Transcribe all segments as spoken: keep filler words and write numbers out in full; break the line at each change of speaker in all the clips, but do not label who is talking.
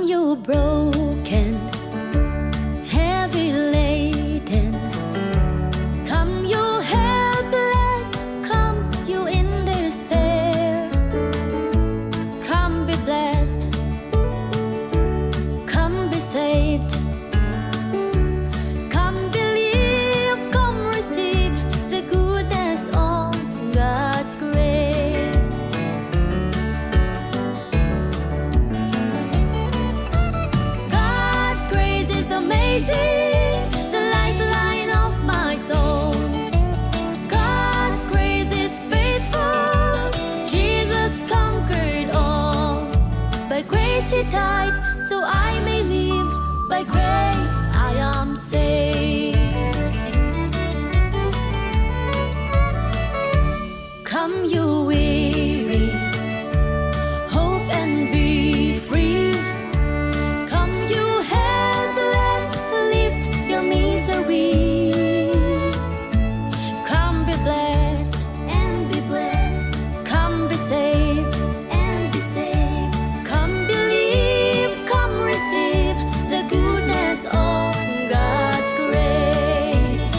you broken, heavy laden. Come you helpless, come you in despair. Come be blessed, come be saved. Come believe, come receive the goodness of God's grace. God's grace is amazing, the lifeline of my soul. God's grace is faithful, Jesus conquered all. By grace he died, so I may live. By grace I am saved. Come you weary, hope and be free. Come you helpless, lift your misery. Come be blessed and be blessed. Come be saved and be saved. Come believe, come receive the goodness of God's grace.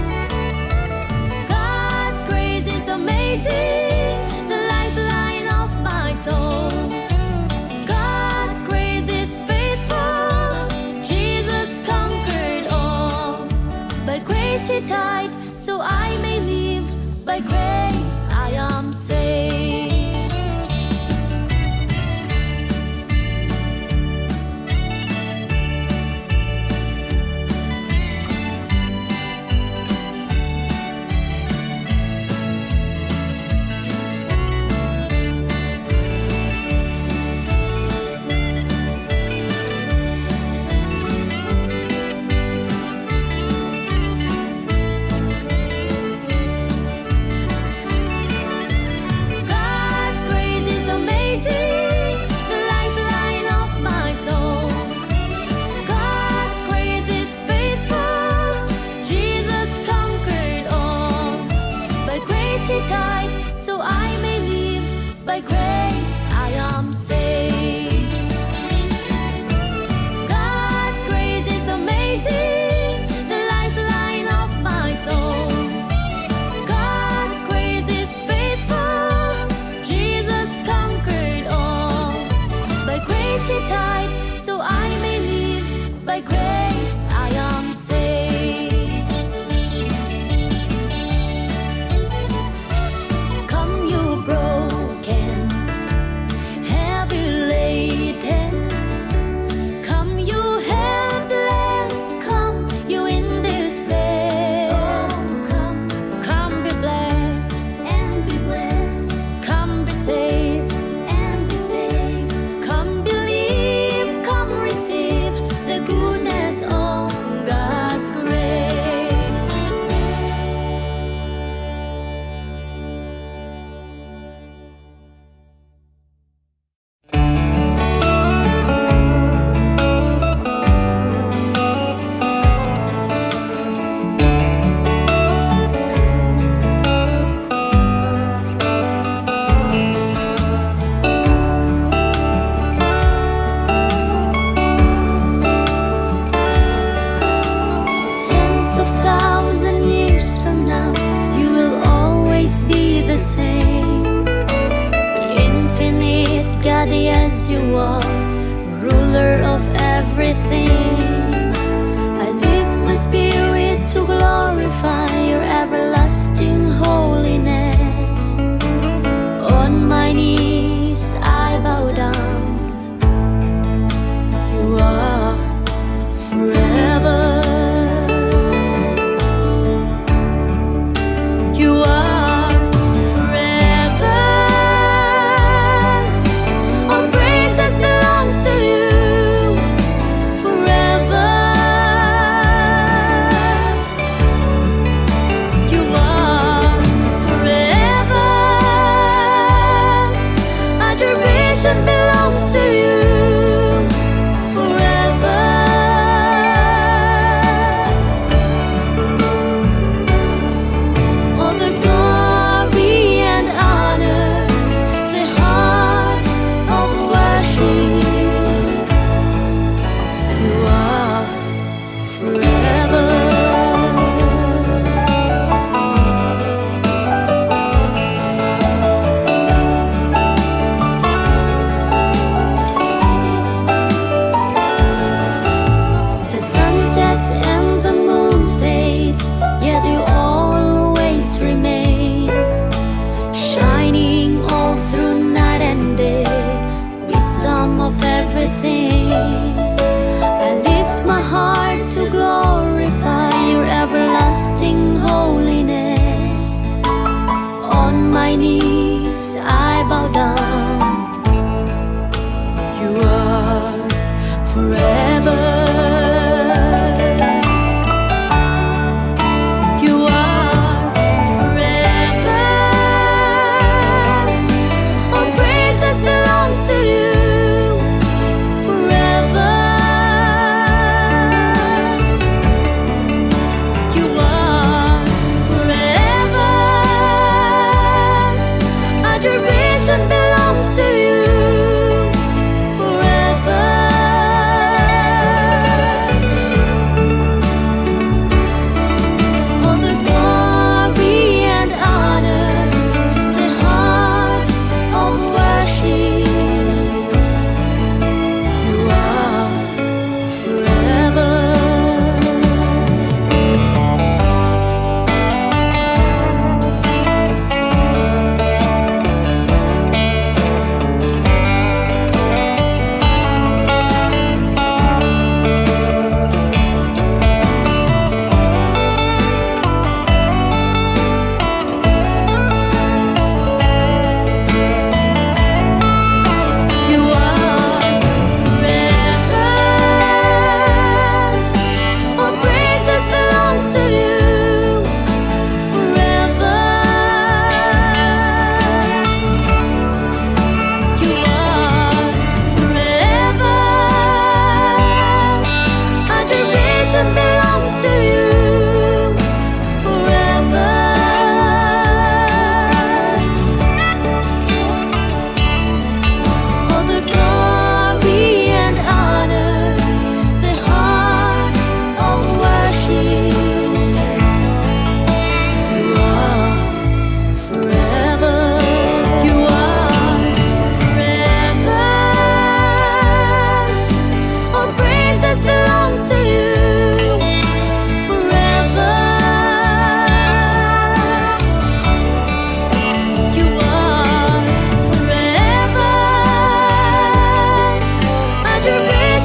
God's grace is amazing, the lifeline of my soul. God's grace is faithful, Jesus conquered all. By grace he died, so I may live. By grace I am saved. God's grace is amazing, the lifeline of my soul. God's grace is faithful, Jesus conquered all. By grace he died, so I may live. By grace I am saved. God's grace is amazing, the lifeline of my soul. God's grace is faithful, Jesus conquered all. By grace he died, so I may live. By grace I am saved. Come you broken, heavy laden. Come you helpless, come you in despair. Oh, come, come be blessed and be blessed. Come be saved and be saved. Come believe, come receive the goodness of God's grace. Tens of thousand years from now, you will always be the same. The infinite God, yes you are, ruler of everything. I lift my spirit to glorify your everlasting holiness. On my knees I bow down. You are forever. You are forever. All praises belong to you forever. You are forever. Adoration belongs to you forever. All the glory and honor, the heart of worship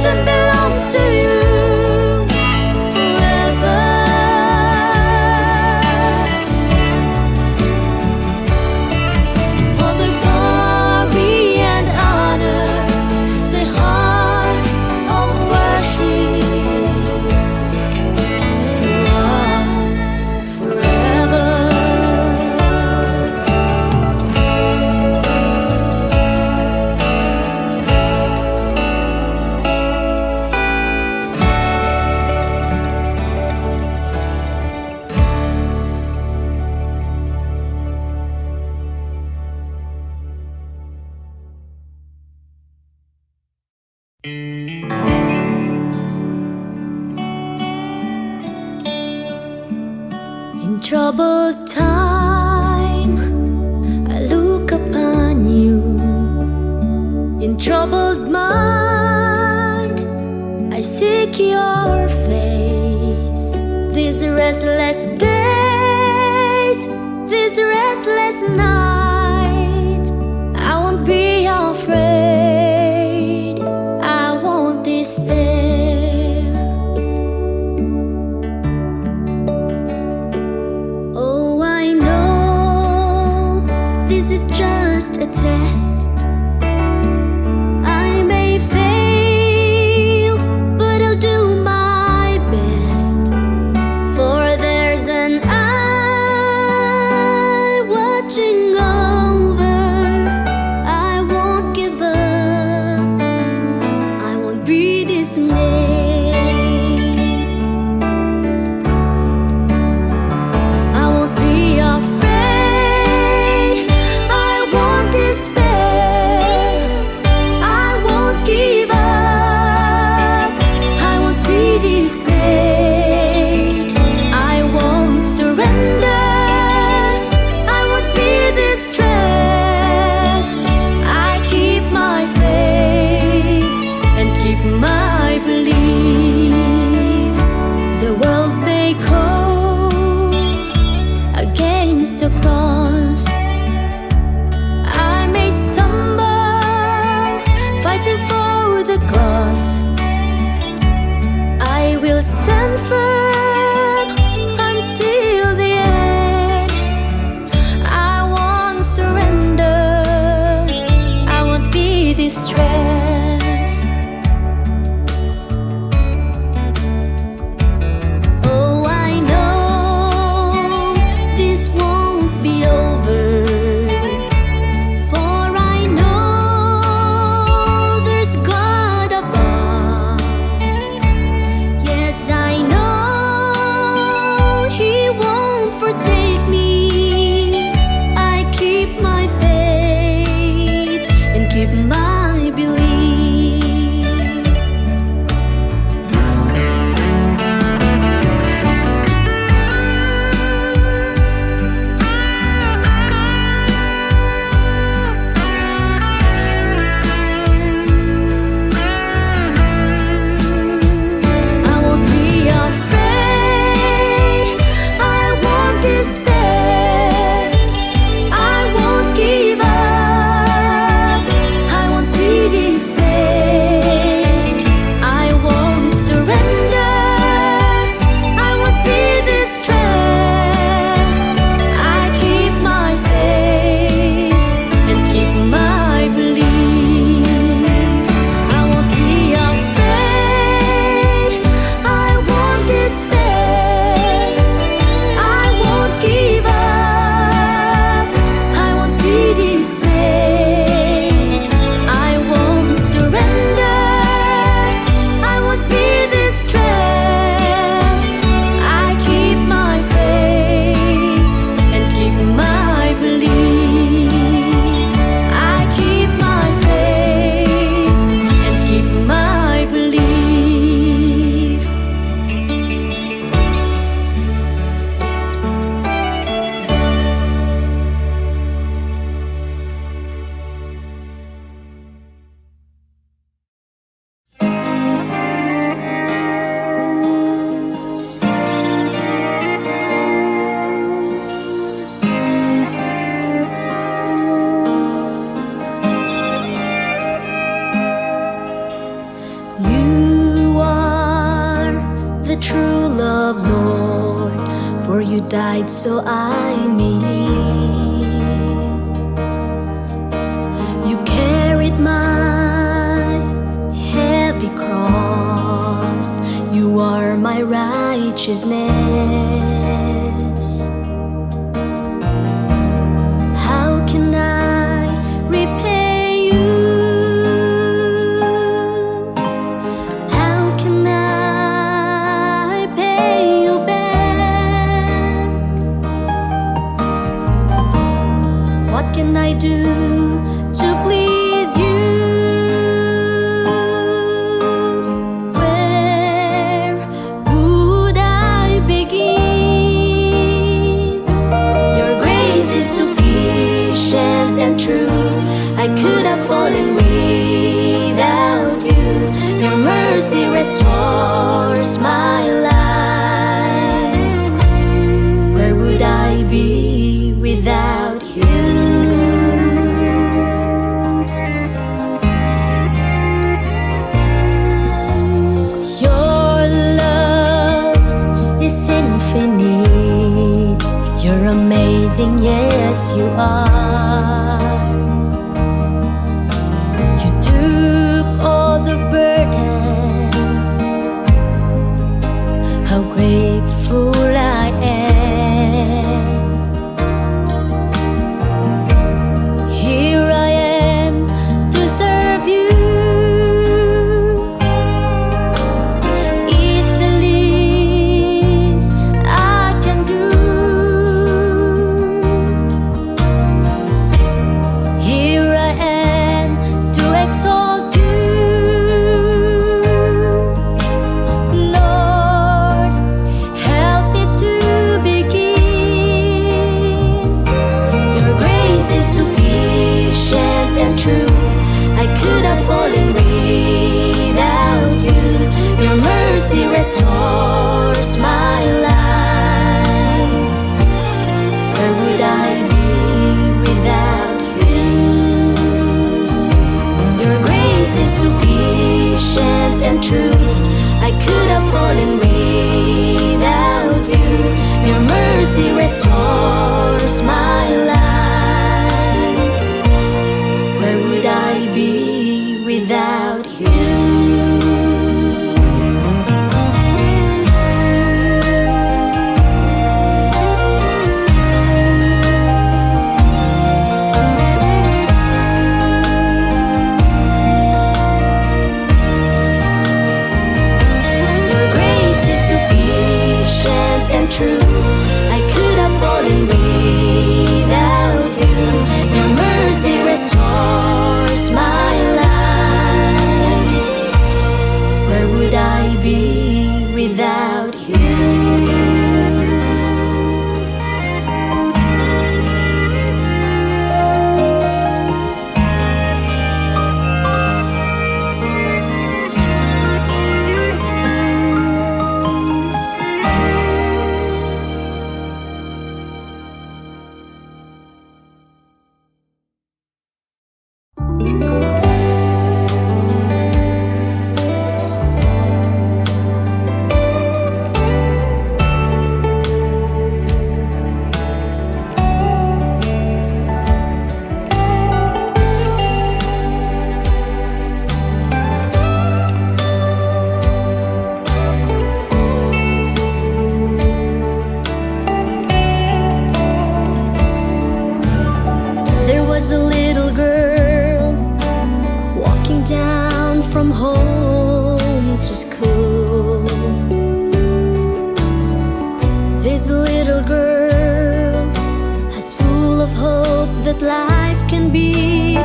salvation belongs to you forever. All the glory and honor, the heart of worship, you are forever. In troubled time, I look upon you. In troubled mind, I seek your face. These restless days, these restless nights, I won't be afraid, I won't despair. Oh, I know this is just a test. I may fail, but I'll do my best. For there's an eye watching over. I won't give up, I won't be dismayed. I won't be afraid, I won't despair. I won't give up, I won't be dismayed. I won't surrender, I won't be distressed. I keep my faith and keep my belief. The world may call against the cross. I may stumble fighting for the cause. I will stand firm until the end. I won't surrender, I won't be distressed. Oh, I know this won't be over, for I know there's God above. Yes, I know He won't forsake me. I keep my faith and keep my belief. you died so I may live. You carried my heavy cross. You are my righteousness. How can I repay you? How can I pay you back? What can I do to please you? Where would I begin? Your grace is sufficient and true. I could have fallen without you. Your mercy restores my life. Where would I be without you? Your love is infinite. You're amazing, yes you are. You took all the burden. How grateful I am. Here I am to serve you. It's the least I can do. Here I am to exalt you. Lord, help me to begin. Your grace is sufficient and true. I could have fallen without you. Your mercy restores my life. Where would I be without you? Your grace is sufficient and true. I could have fallen without you. Your mercy restores my life. Where would I be without you? Your grace is sufficient and true. I could have fallen without you. Your mercy restores my life. Where would I be without you? There was a little girl walking down from home to school. This little girl has full of hope that life can be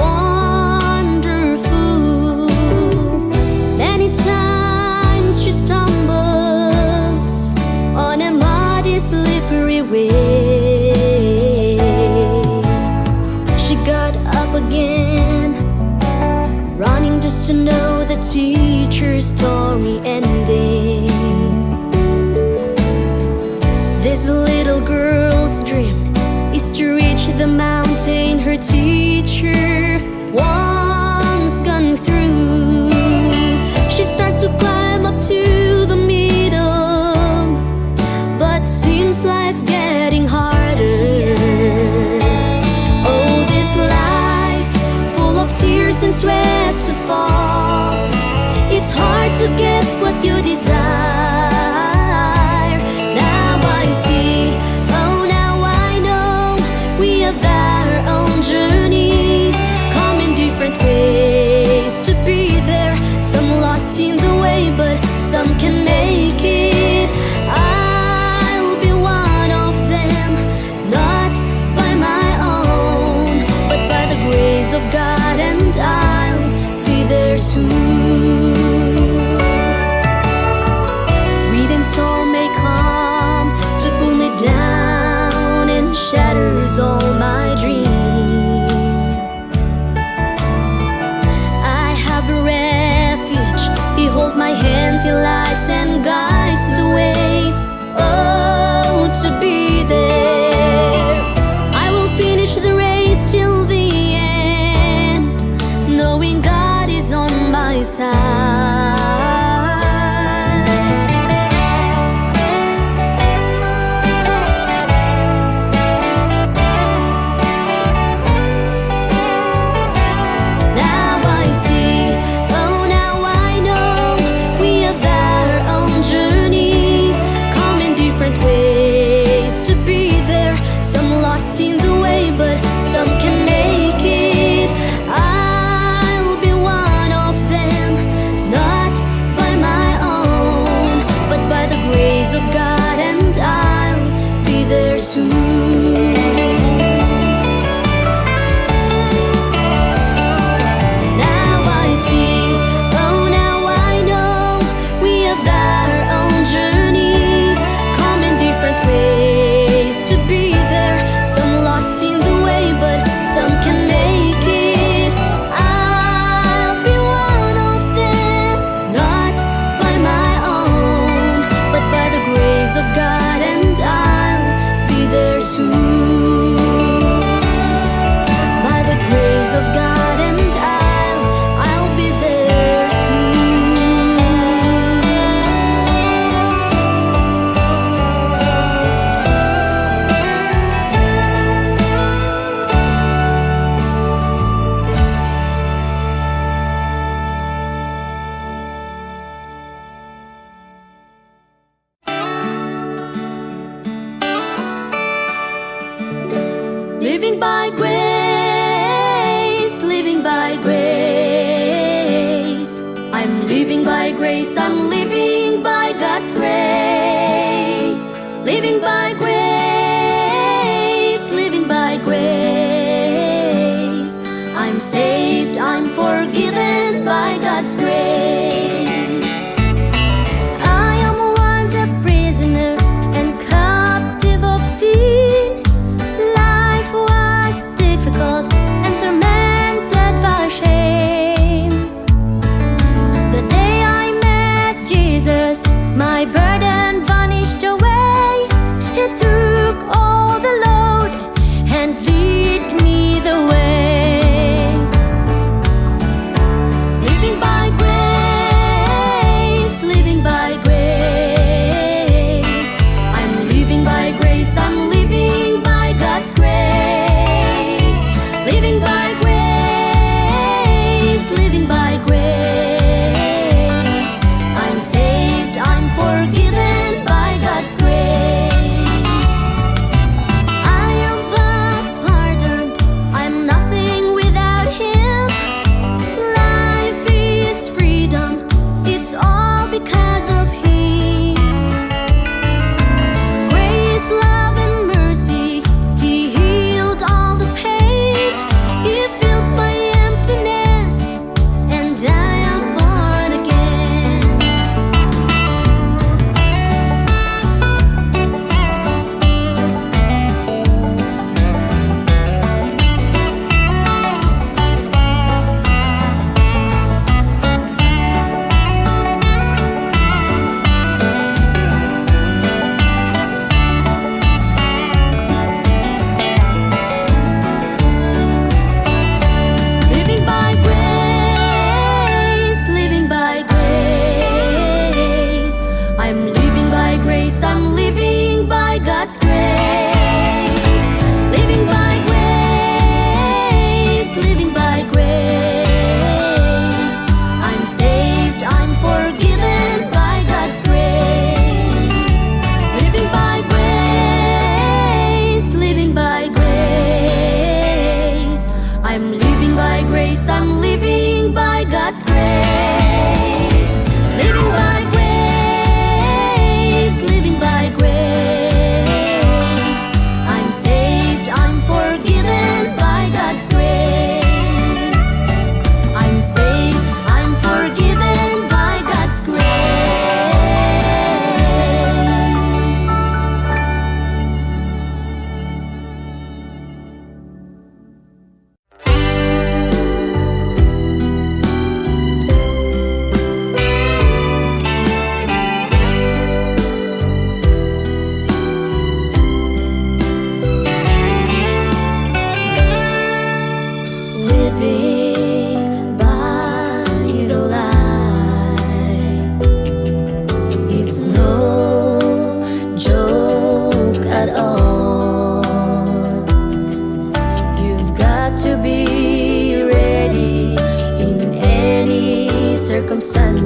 wonderful. Many times she stumbles on a muddy, slippery way. She got up again, running just to know the teacher's story ending. This little girl's dream is to reach the mountain her teacher once gone through. She starts to climb up to the middle, but seems like fall. It's hard to get what you desire. Now I see, oh now I know, we have our own journey, come in different ways to be there. Some lost in the way, but some can make it. I'll be one of them, not by my own, but by the grace of God, and I'll be there soon. Wind and storm may come to pull me down and shatters all my dreams. I have a refuge, He holds my hand, He lights and guides the way. Oh, to be there, I will finish the race till the end, knowing God is on my side. Now I see, oh now I know, we have our own journey, come in different ways to be there. Some lost in the way, but some can make it. I'll be one of them, not by my own, but by the grace of God, and I'll be there soon. Now I see, oh now I know, we have our own journey, come in different ways to be there. Some lost in the way, but some can make it. I'll be one of them, not by my own, but by the grace of God, and I'll be there soon. By the grace of God, and I'll, I'll be there soon. Living by grace, living by grace. I'm living by grace, I'm living by God's grace. Living by grace, living by grace. I'm saved, I'm forgiven by God's grace. I am once a prisoner and captive of sin. Life was difficult and tormented by shame. The day I met Jesus, my burden vanished away. He took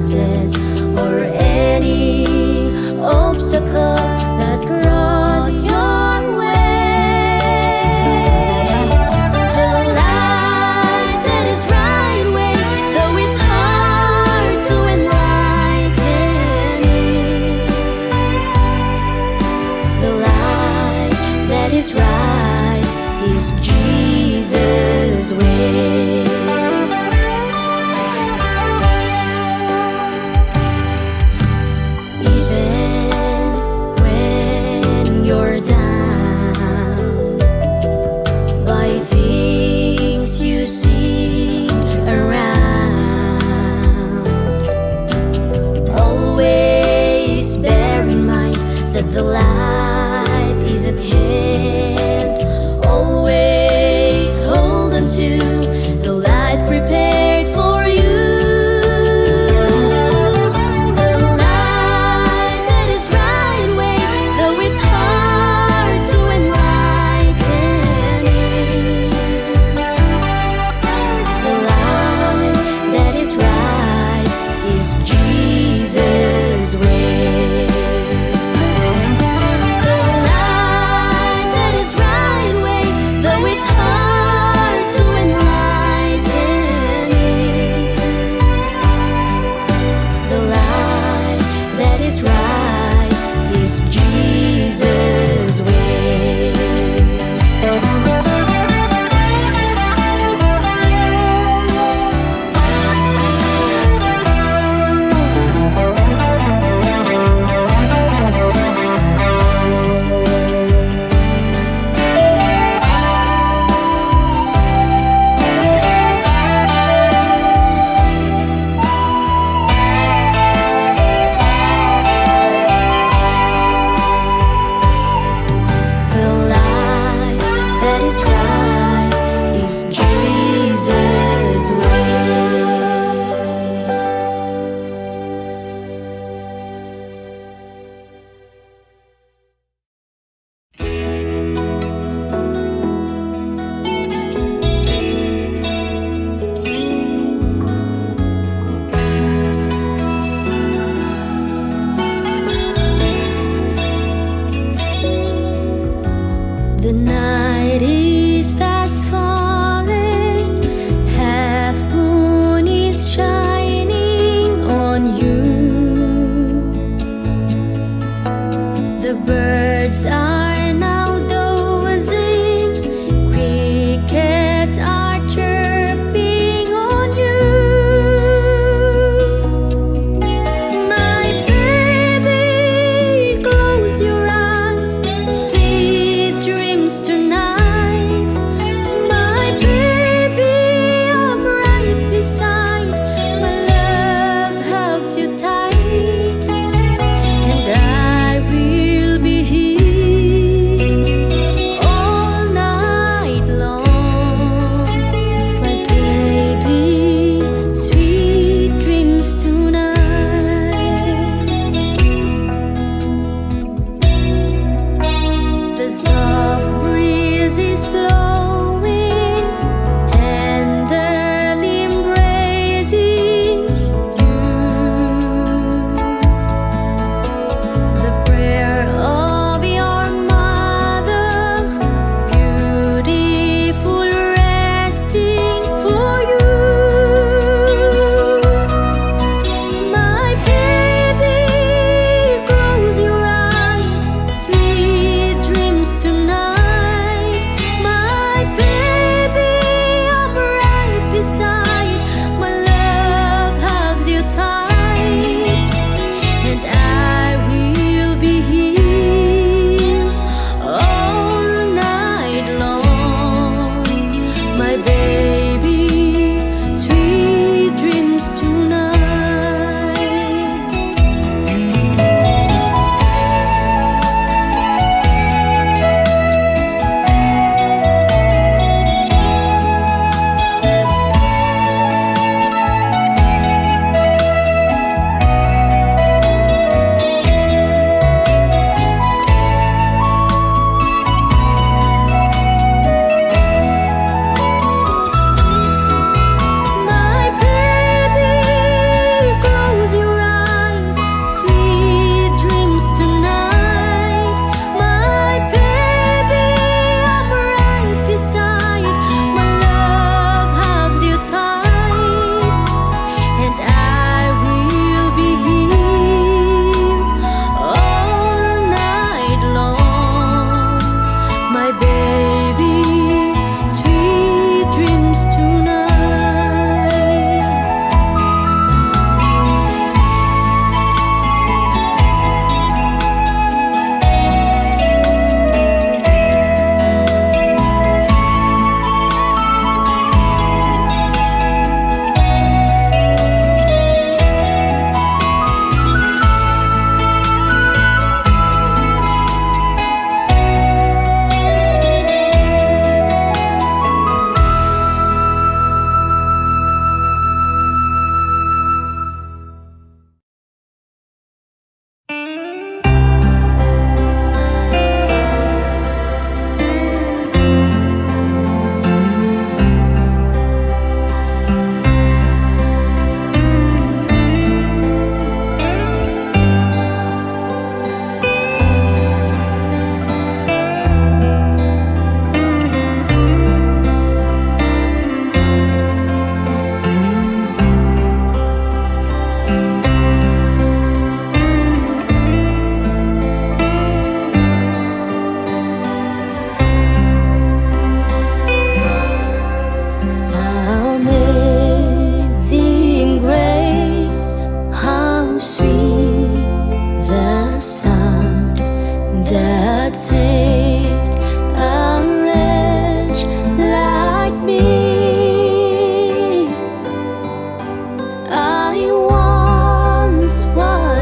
crosses or any obstacle that crosses your way. The light that is right way, though it's hard to enlighten it. The light that is right is Jesus' way.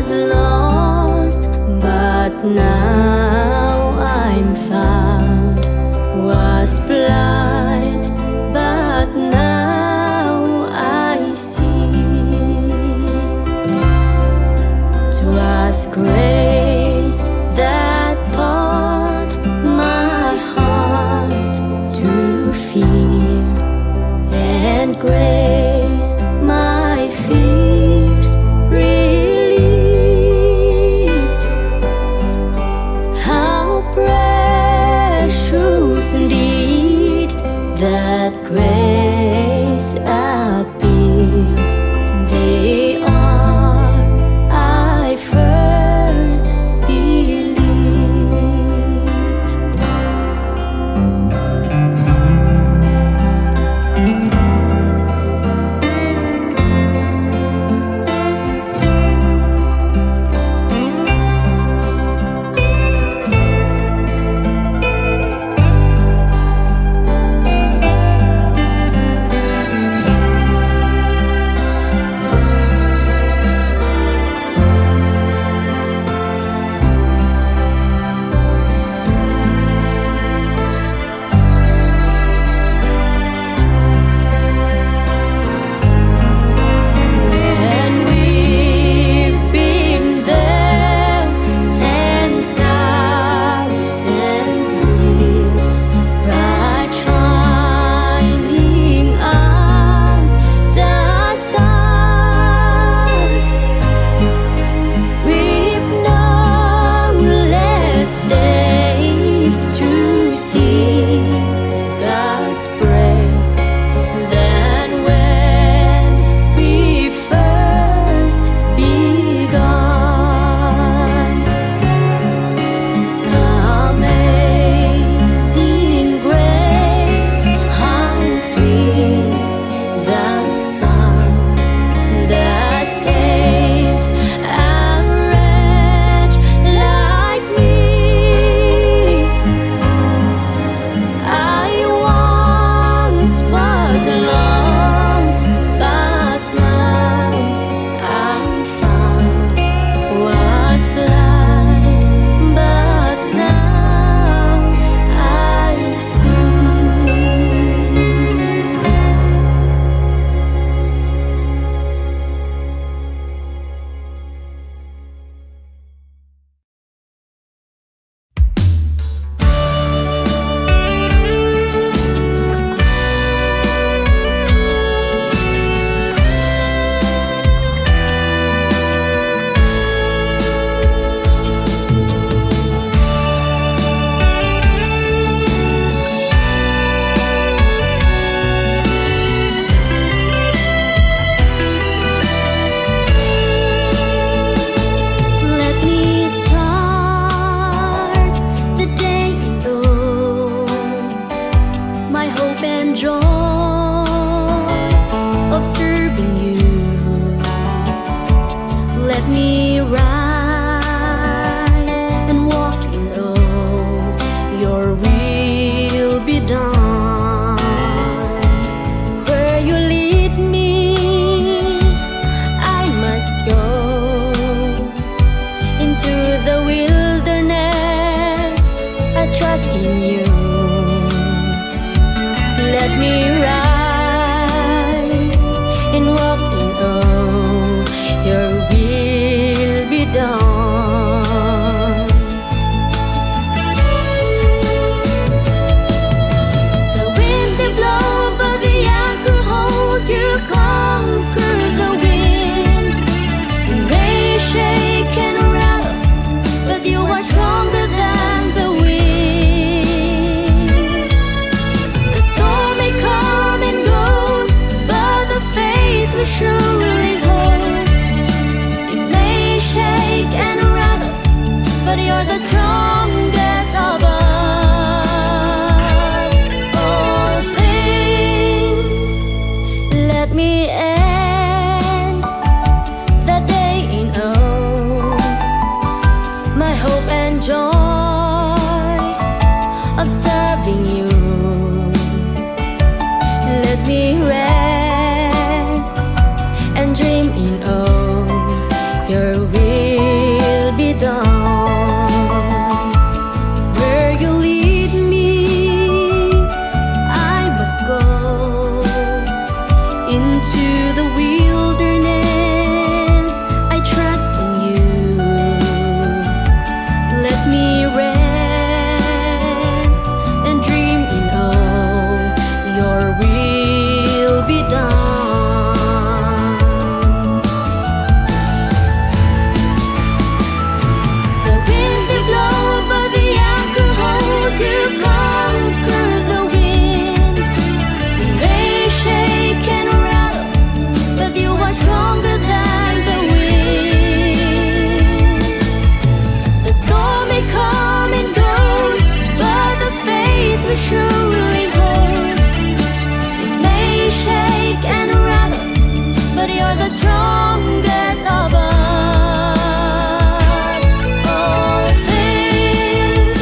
was lost, but now I'm found. Was blind, but now I see. 'Twas grace that taught my heart to fear, and grace my fears relieved. How precious indeed that grace appeared. They are I first believed.
and dream in all your will.
you're the strongest above all things.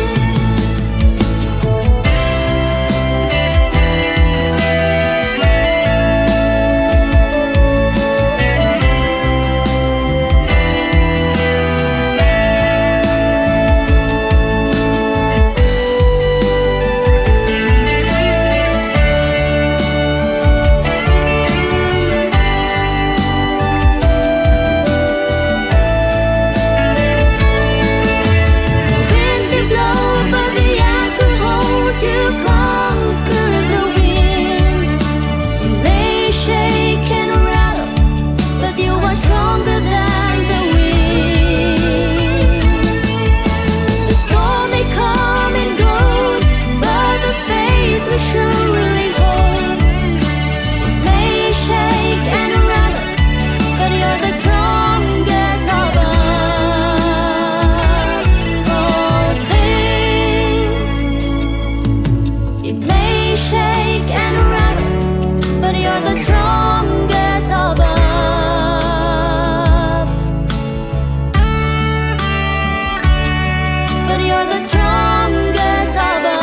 Surely hold. It may shake and rattle, but you're the strongest above all things. It may shake and rattle, but you're the strongest above. But you're the strongest above.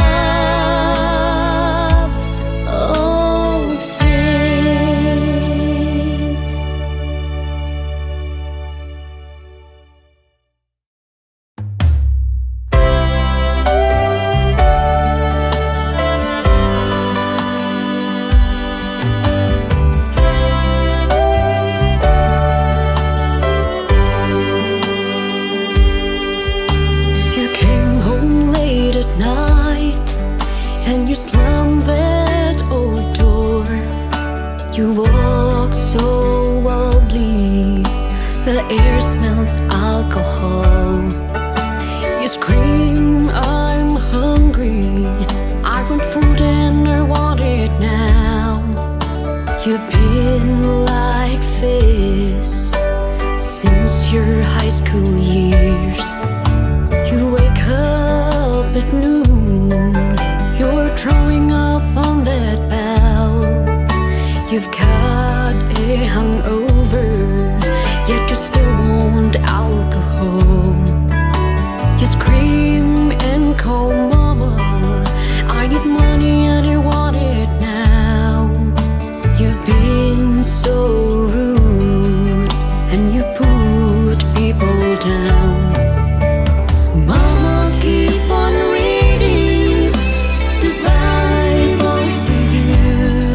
And you slammed that old door. You walk so wildly, the air smells alcohol. You scream, I'm hungry, I want food and I want it now. You've been like this since your high school years. You wake up at noon, you're throwing up on that bell. You've got a hangover, yet you still want alcohol. You scream and call mama, I need money and I want it now. You've been so rude and you put people down. Mama, keep on reading the Bible for you.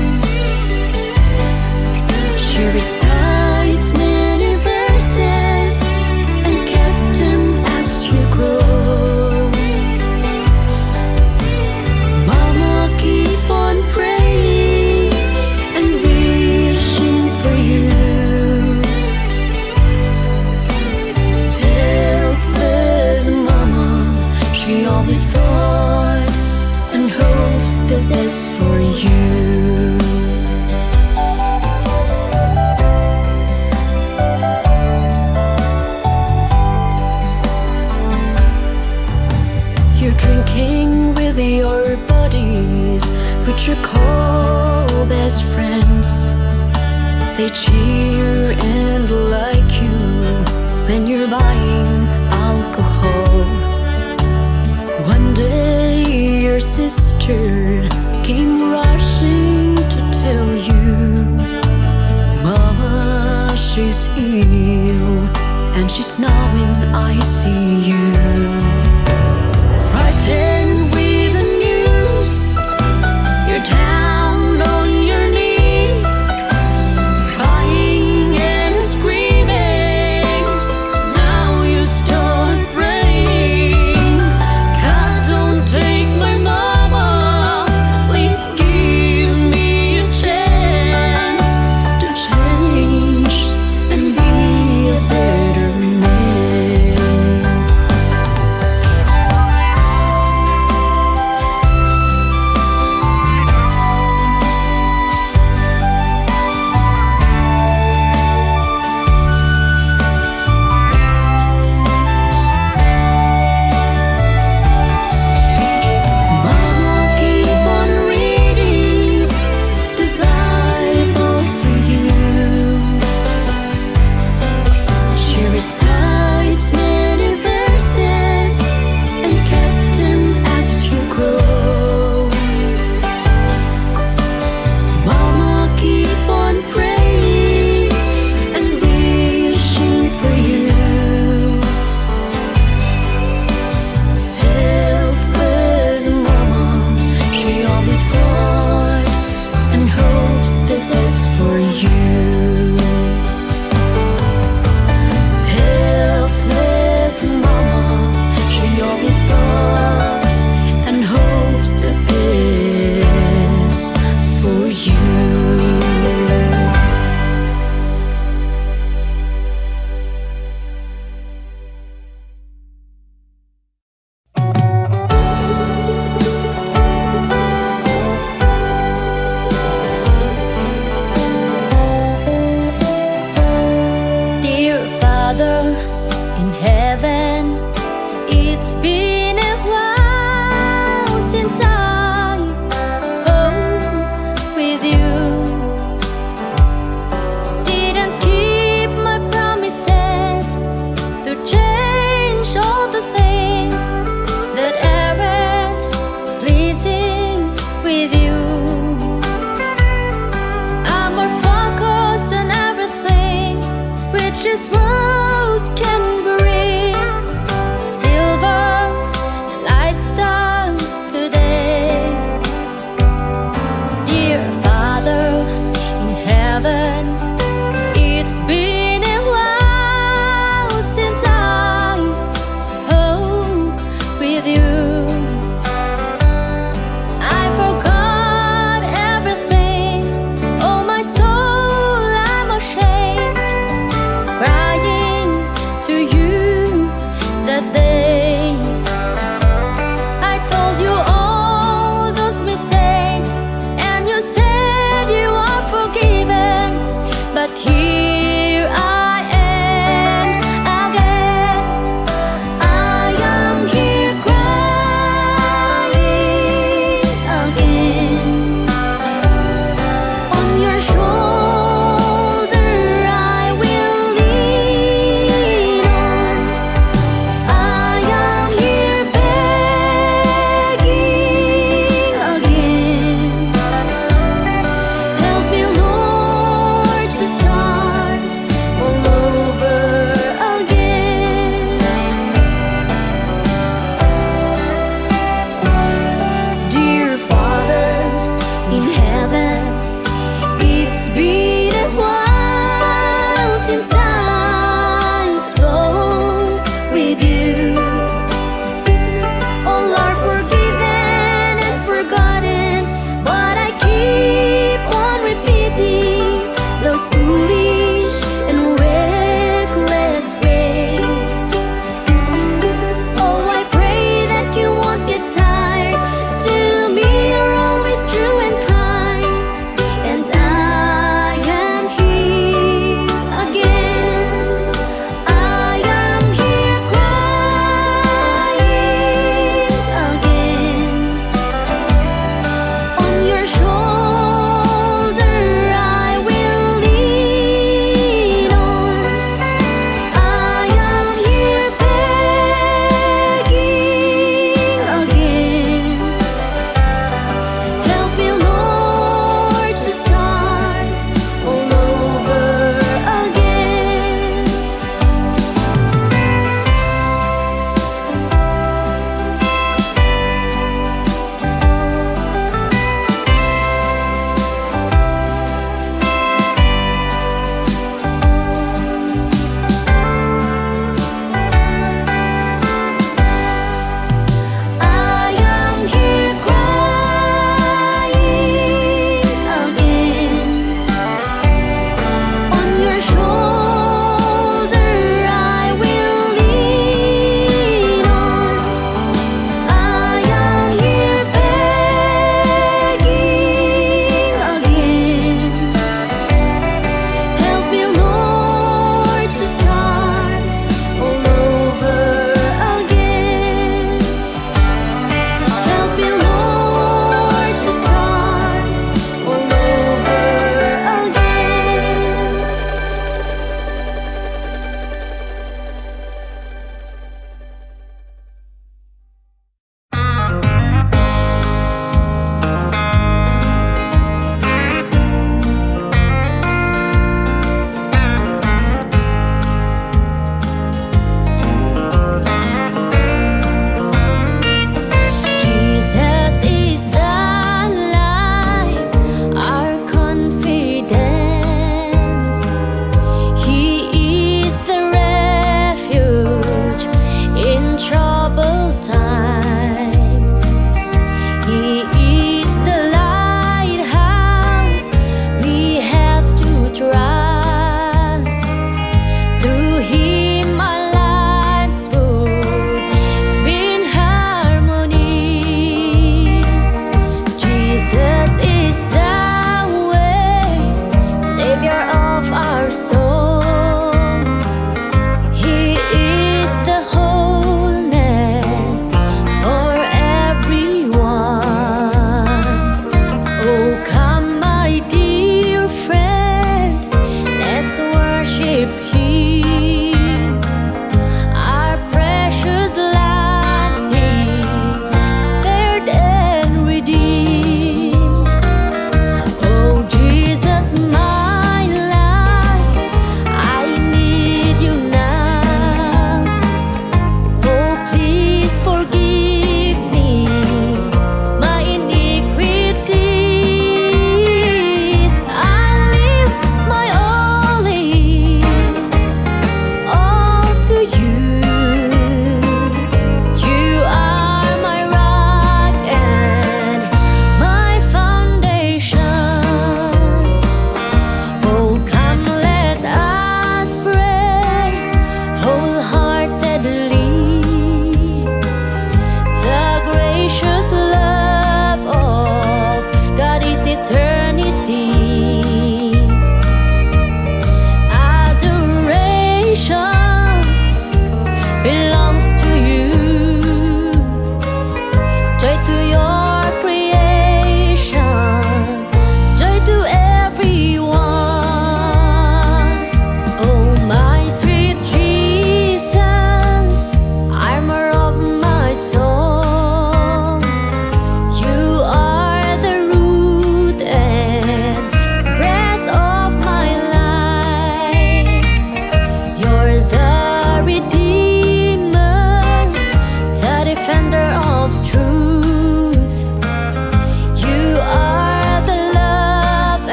She recites many verses and kept them as you grow. Mama, keep on praying and wishing for you. Selfless mama, she always thought and hopes the best for you. You're drinking with your buddies, which you call best friends. They cheer and like you when you're buying alcohol. One day your sister came rushing to tell you, Mama, she's ill and she's now in I C U. Frightened with the news, you're down on your knees, crying and screaming. Now you start praying, God, don't take my mama, please give me a chance to change and be a better man. this world can bring. Silver life's done today. Dear Father in heaven, it's been a while since I spoke with you. I forgot everything. Oh, my soul, I'm ashamed, crying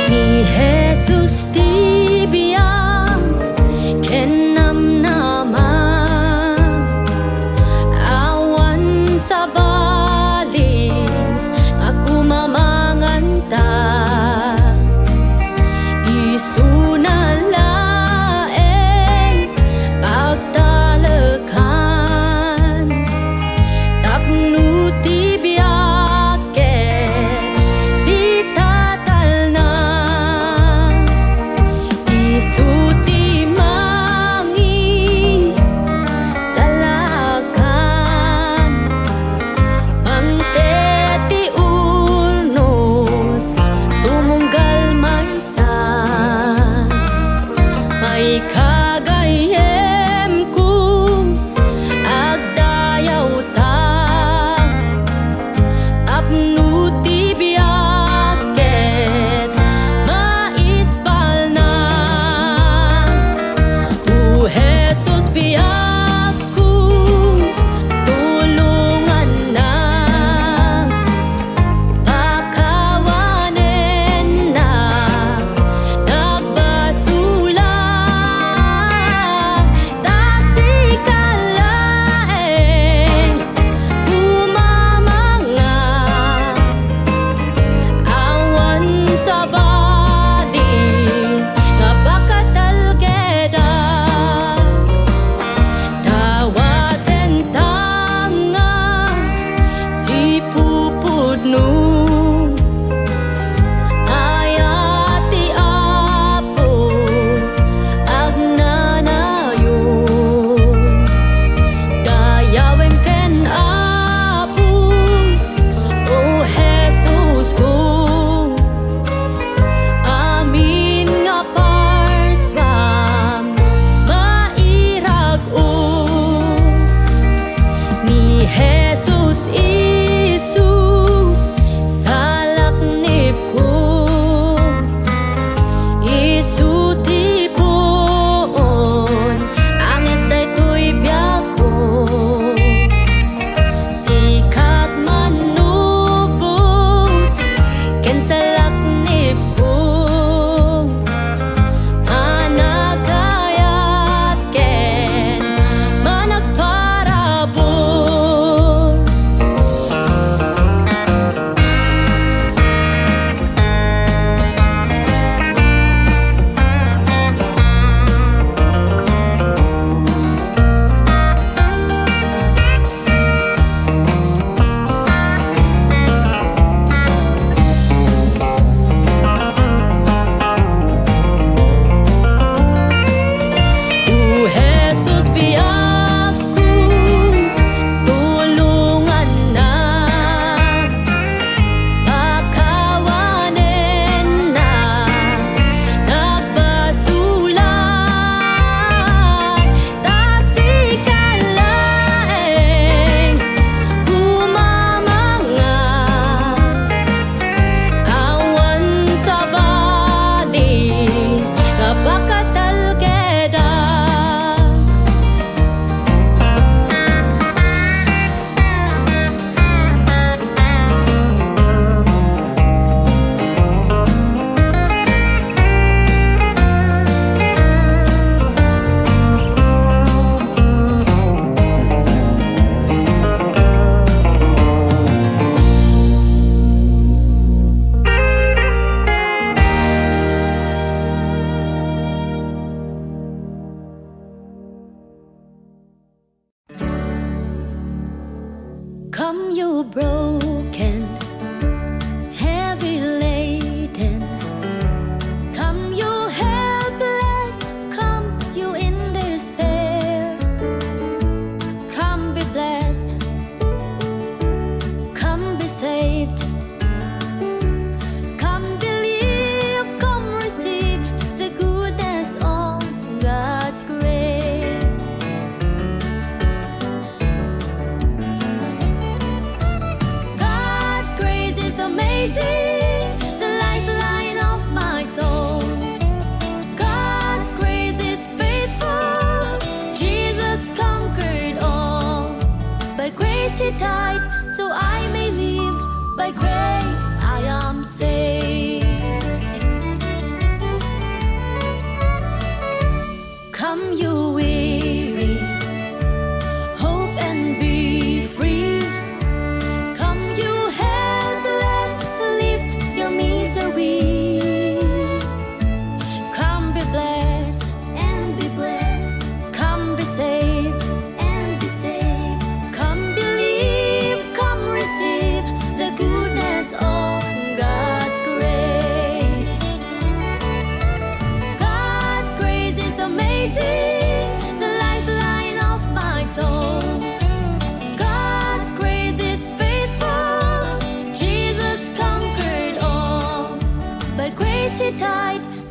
Ni Jesus ti biang ken nam nama awan sa balin aku mamanganta isunalaen pagtalekan tapno ti biaken si tatal na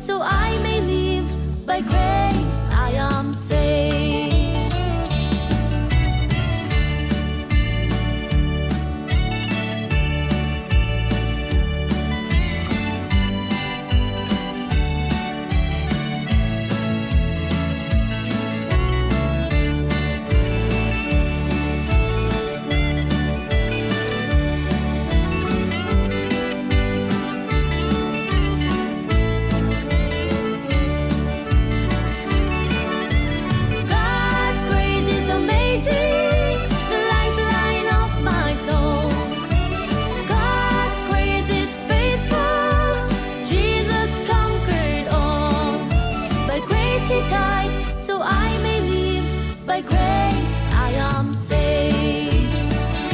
so I may live. By grace I am saved. So I may live. By grace I am saved.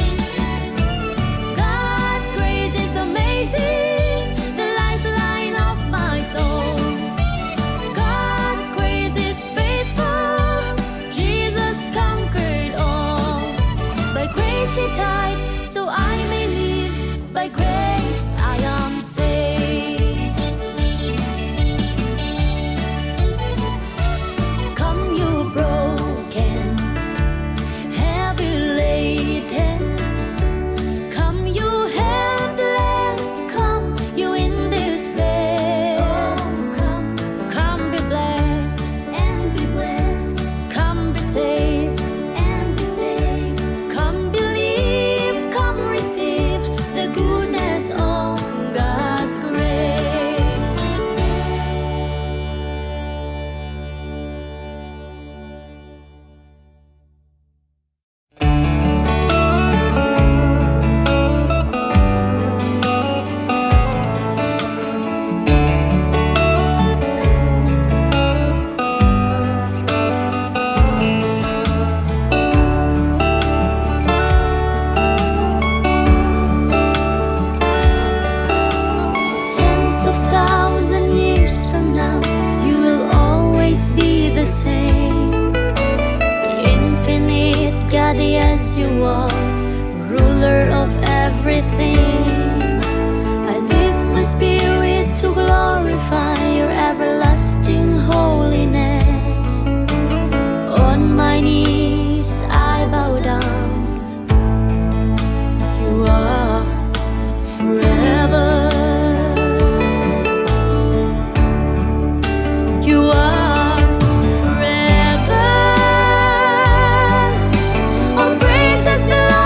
God's grace is amazing, the lifeline of my soul. God's grace is faithful, Jesus conquered all. By grace He died, so I may live. By grace I am saved. Of thousand years from now, you will always be the same. The infinite God, yes you are, ruler of everything. I lift my spirit to glorify your everlasting holiness. On my knees I bow down. You are forever. You are forever. All praises belong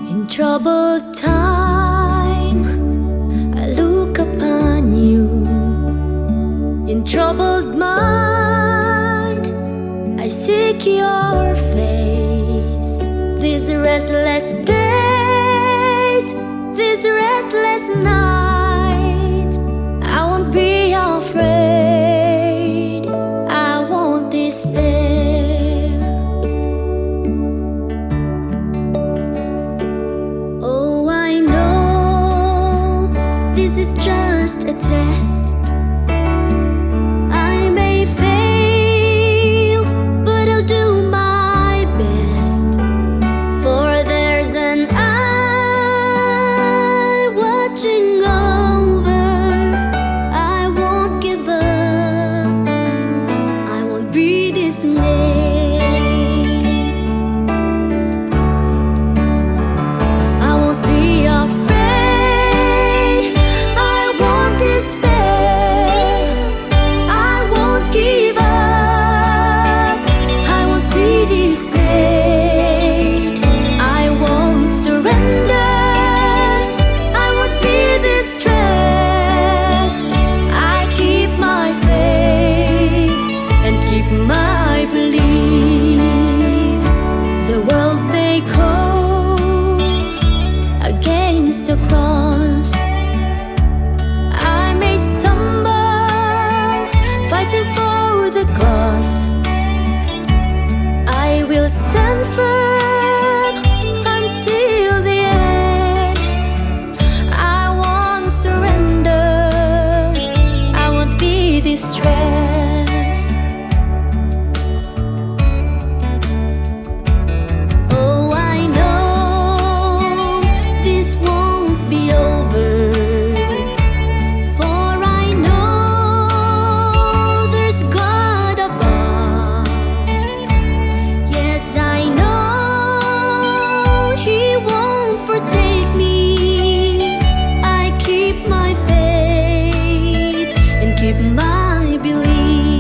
In troubled time, I look upon you. In troubled mind, I seek your face. These restless days, these restless nights, I won't be afraid, I won't despair. Oh, I know this is just a test. I may fail, but I'll do my best. For there's an eye watching over. I won't give up, I won't be dismayed. I won't be afraid, I won't despair. I won't give up, I won't be dismayed. I won't surrender, I won't be distressed. I keep my faith and keep my belief. The world may go against the cross. I may stumble fighting for the cause. I will stand firm until the end. I won't surrender, I won't be distressed. Oh, I know this won't be over, for I know there's God above. Yes, I know He won't forsake me. I keep my faith and keep my belief.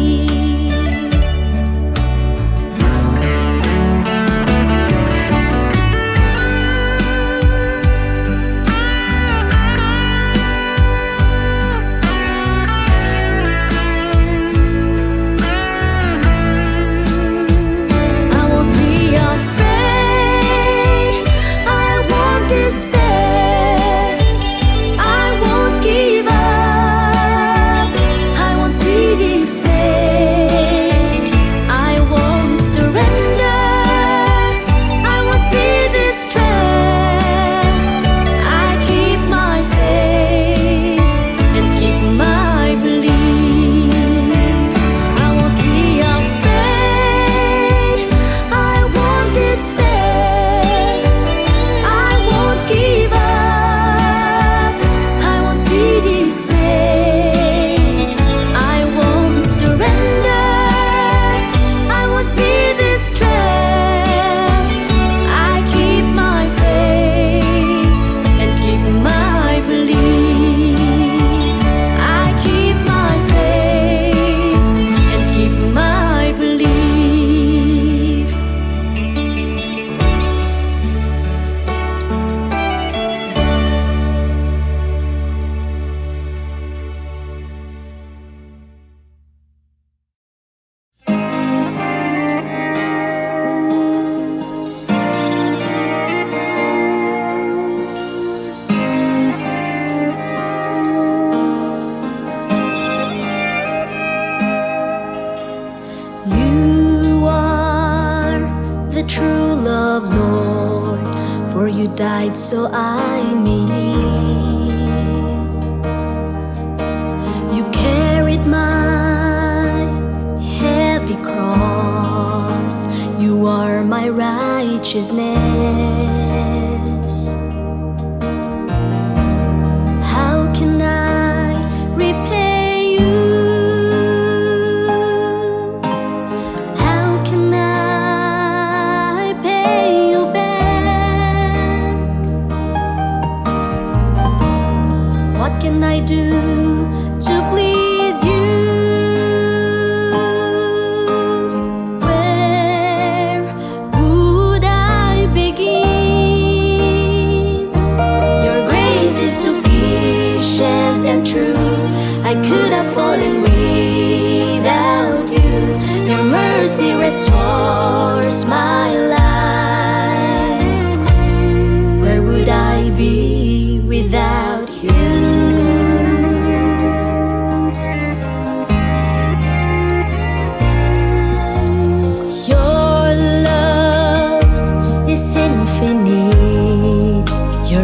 I won't be afraid, I won't despair. I won't give up, I won't be dismayed. I won't surrender, I won't be distressed. I keep my faith and keep my belief. I won't be afraid, I won't despair. I won't give up, I won't be dismayed. I won't surrender, I won't be distressed. I keep my faith and keep my belief. I keep my faith and keep my belief. You are the true love, Lord, for you died so I may live. You carried my heavy cross, you are my righteousness. How can I repay you? How can I pay you back? What can I do to please you? Where would I begin?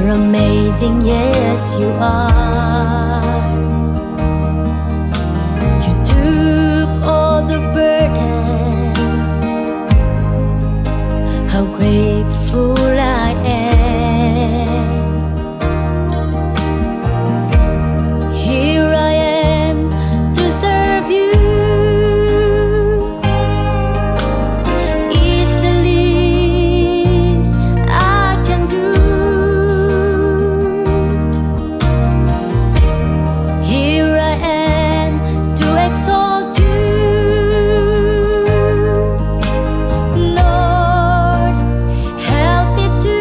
You're amazing, yes you are. You took all the burden. How grateful I am. Here I am to serve you. It's the least I can do. Here I am to exalt you. Lord, help me to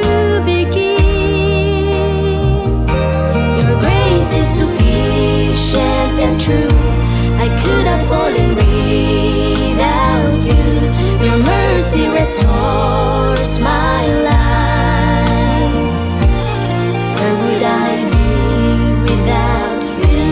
begin. Your grace is sufficient and true. I could have fallen without you. Your mercy restores my life. Where would I be without you?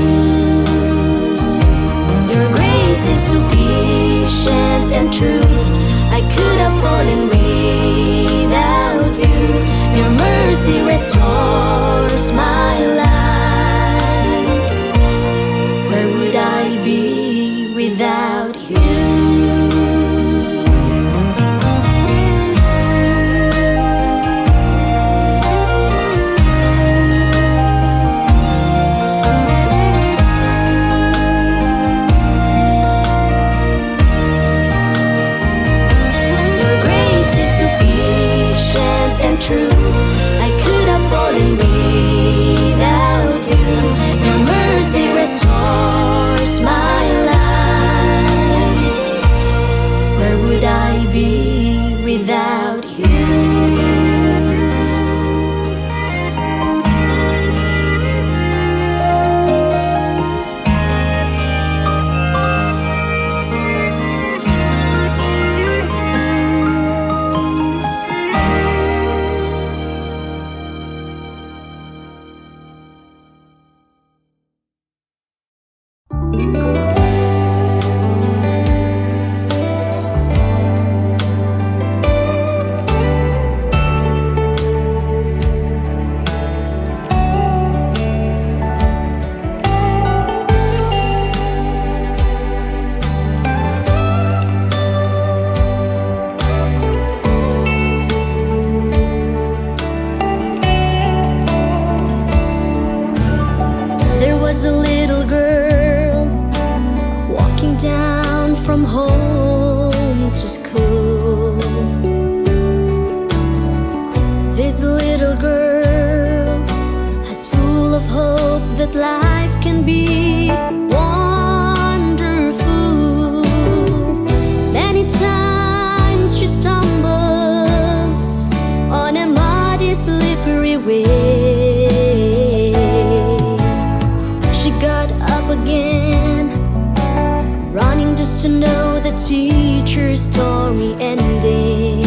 Your grace is sufficient and true. I could have fallen without you. Your mercy restores my life. Where would I be without you? Your grace is sufficient and true. I could have fallen without you. Your mercy restores my life. Where would I be without you? There was a little girl walking down from home to school. This little girl has full of hope that life can be wonderful. Many times she stumbles on a muddy, slippery way. She got up again, running just to know the teacher's story ending.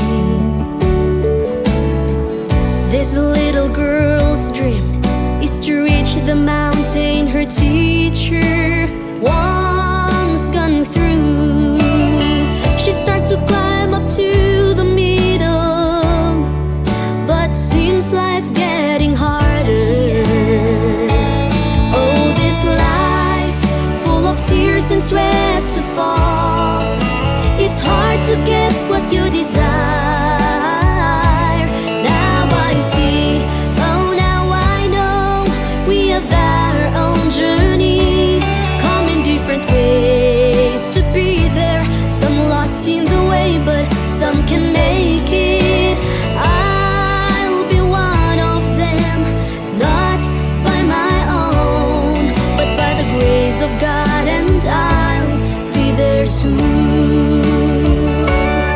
This little girl's dream is to reach the mountain her teacher once gone through. She starts to climb up to the middle, but seems life getting harder. Oh, this life full of tears and sweat to fall. It's hard to get what you desire. Now I see, oh now I know, we have our own journey, come in different ways to be there. Some lost in the way, but some can make it. I'll be one of them, not by my own, but by the grace of God, and I'll be there soon.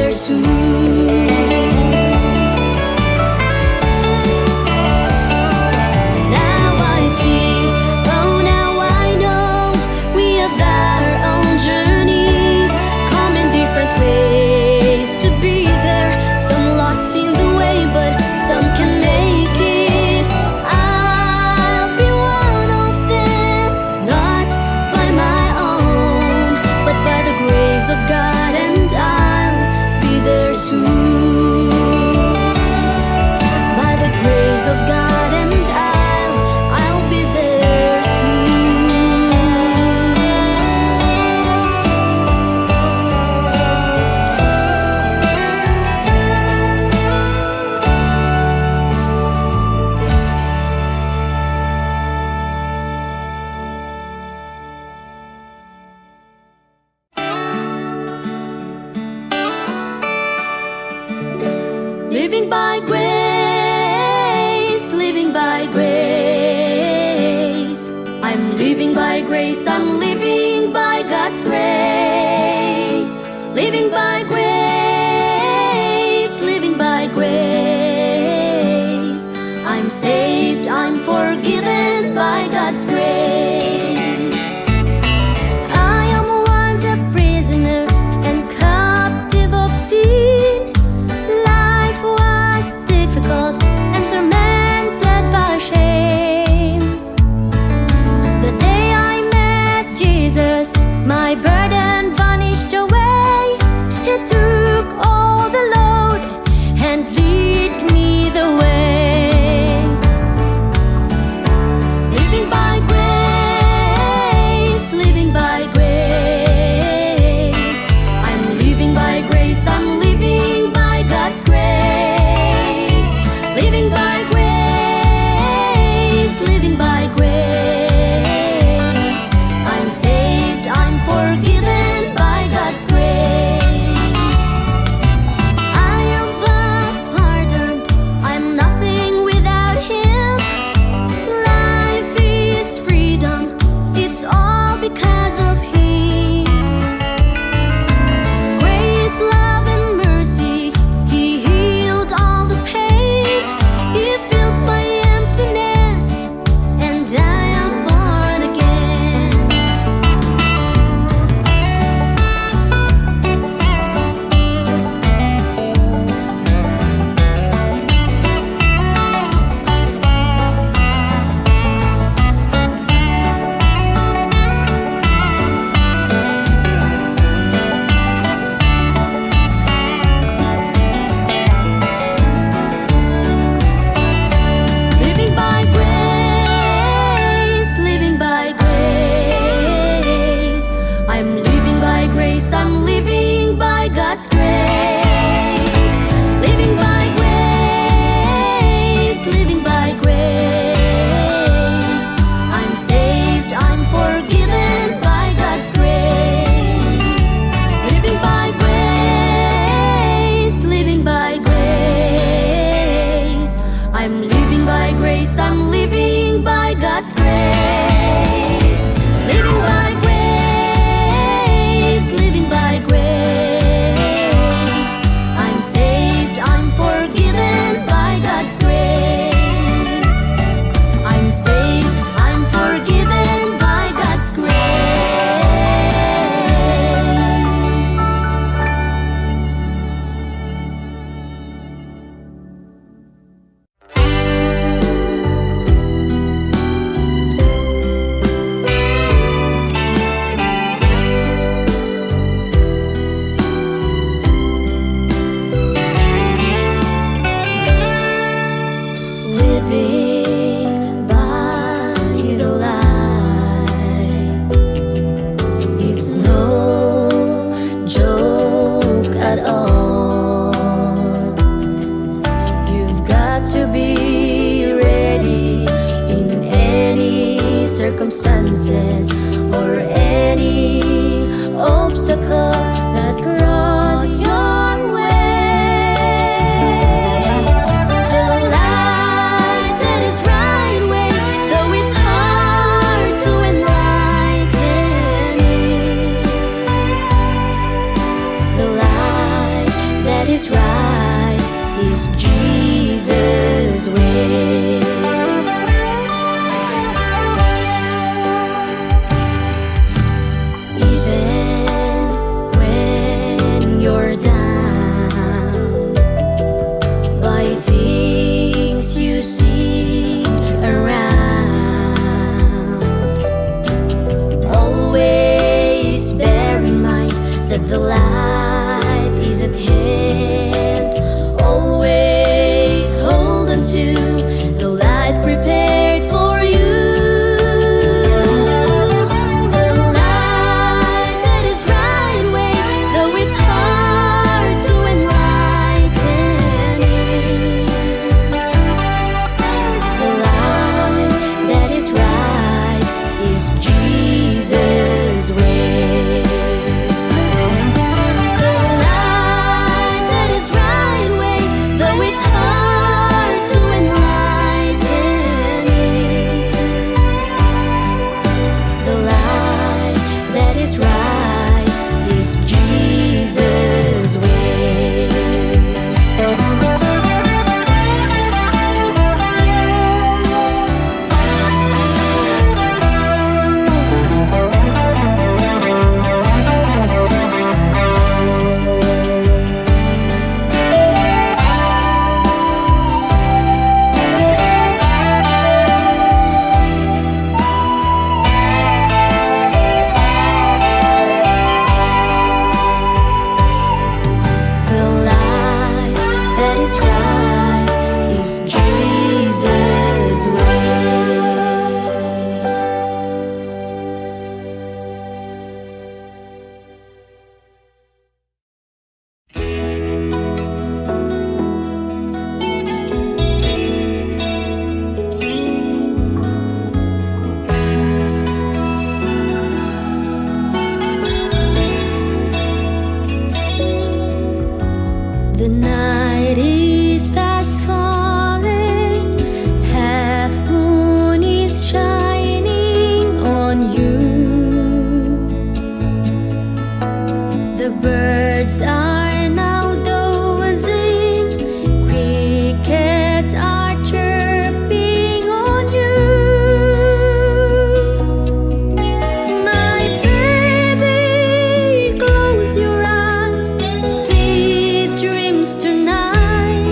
there soon. Now I see, oh now I know, we have our own journey, come in different ways to be there. Some lost in the way, but some can make it. I'll be one of them, not by my own, but by the grace of God, and I'll be there soon. By the grace of God, and I'll, I'll be there soon. Living by grace, living by grace. I'm living by grace, I'm living by God's grace. Living by grace, living by grace. I'm saved, I'm forgiven by God's grace. I am once a prisoner and captive of sin. Life was difficult and tormented by shame. The day I met Jesus, my burden vanished away. He took all the load and lead me the way. Living by grace, living by grace. I'm living by grace, I'm living by God's grace. Living by grace, living by grace. I'm saved, I'm forgiven by God's grace. I am but pardoned, I'm nothing without Him. Life is freedom, it's all because of Him. Grace, love, and mercy, He healed all the pain. He filled my emptiness, and I am born again. Living by grace, living by grace. I'm living by grace, I'm living by God's grace. Living by grace, living by grace. I'm saved, I'm forgiven by God's grace. Living by grace, living by grace. I'm living by grace, I'm living by God's grace. Living by grace, living by grace. I'm saved, I'm forgiven by God's grace. I'm saved, I'm forgiven by God's grace. Living by the light, it's no joke at all. You've got to be ready in any circumstances or any obstacle that crosses your way. The light that is right way, though it's hard to enlighten it. The light that is right is Jesus' way. Even when you're down by things you see around, always bear in mind that the light is at hand. Always hold on to the light prepared for you. The light that is right way, though it's hard to enlighten it. The light that is right is Jesus' way. The night is fast falling, half moon is shining on you. The birds are now dozing, crickets are chirping on you. My baby, close your eyes, sweet dreams tonight.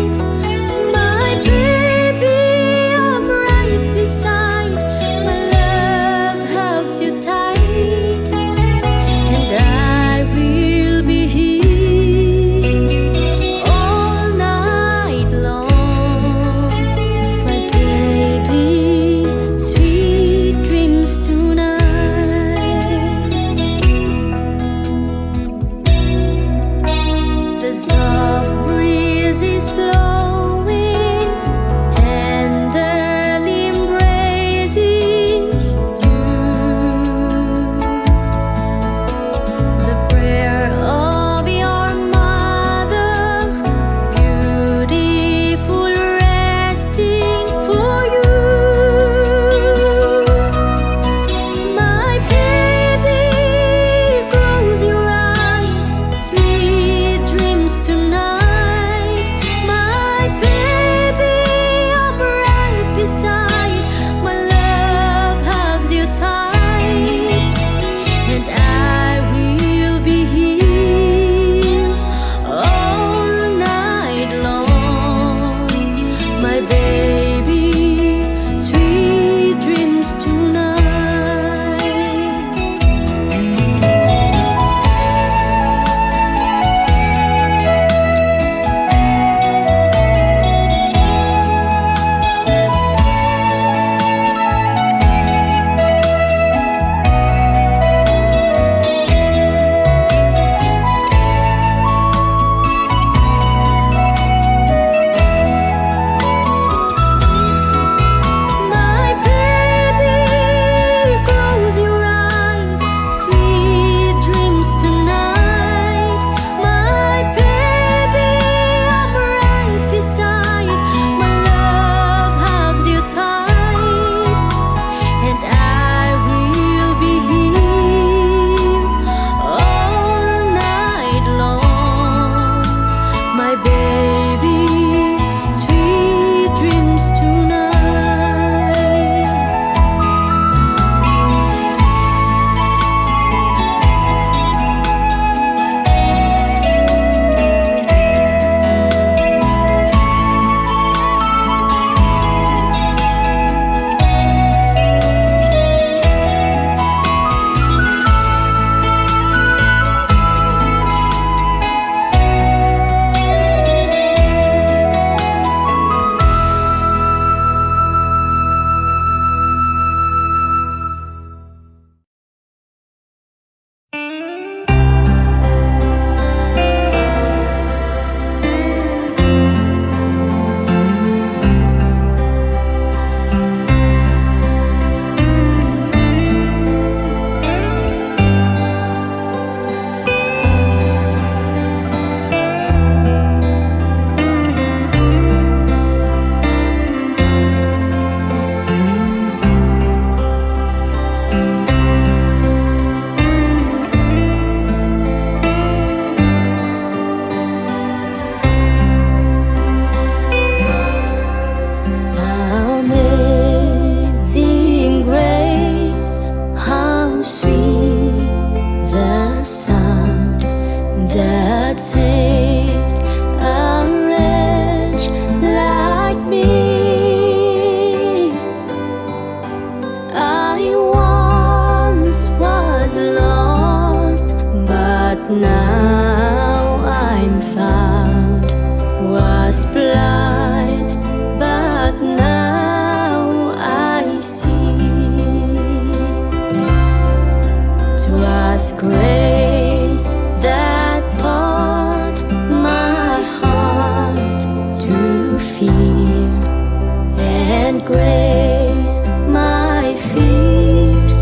grace that taught my heart to fear, and grace my fears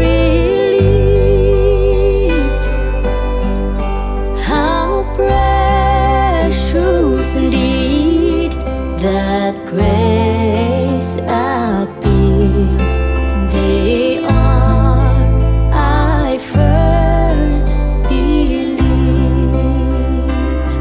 relieved. How precious indeed that grace appeared. They are I first believed.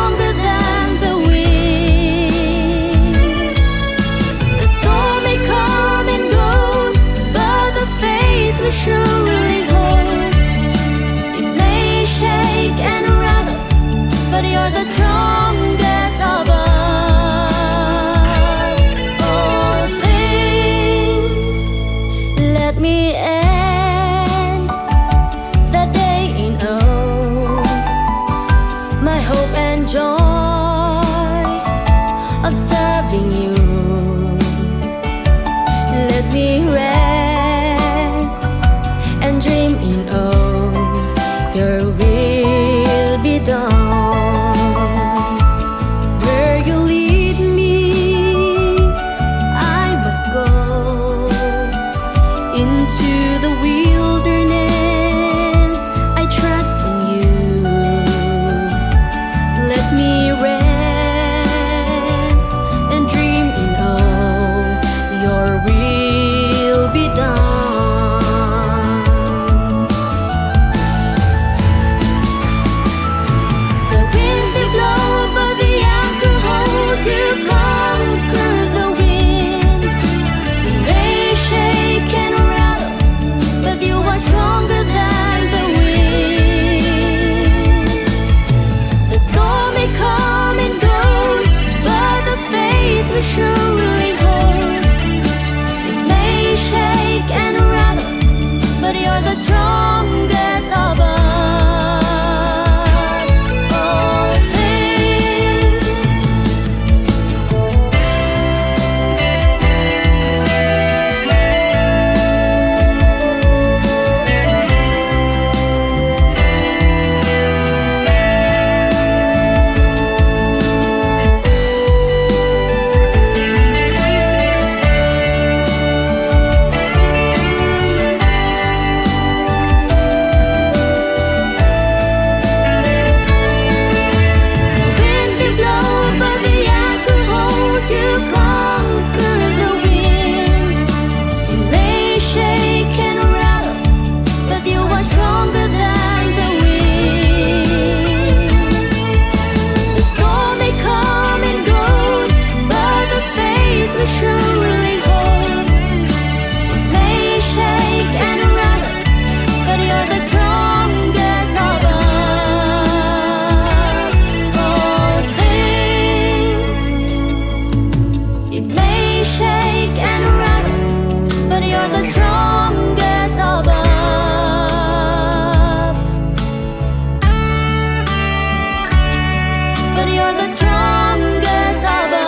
The storm may come. you're the strongest above. But you're the strongest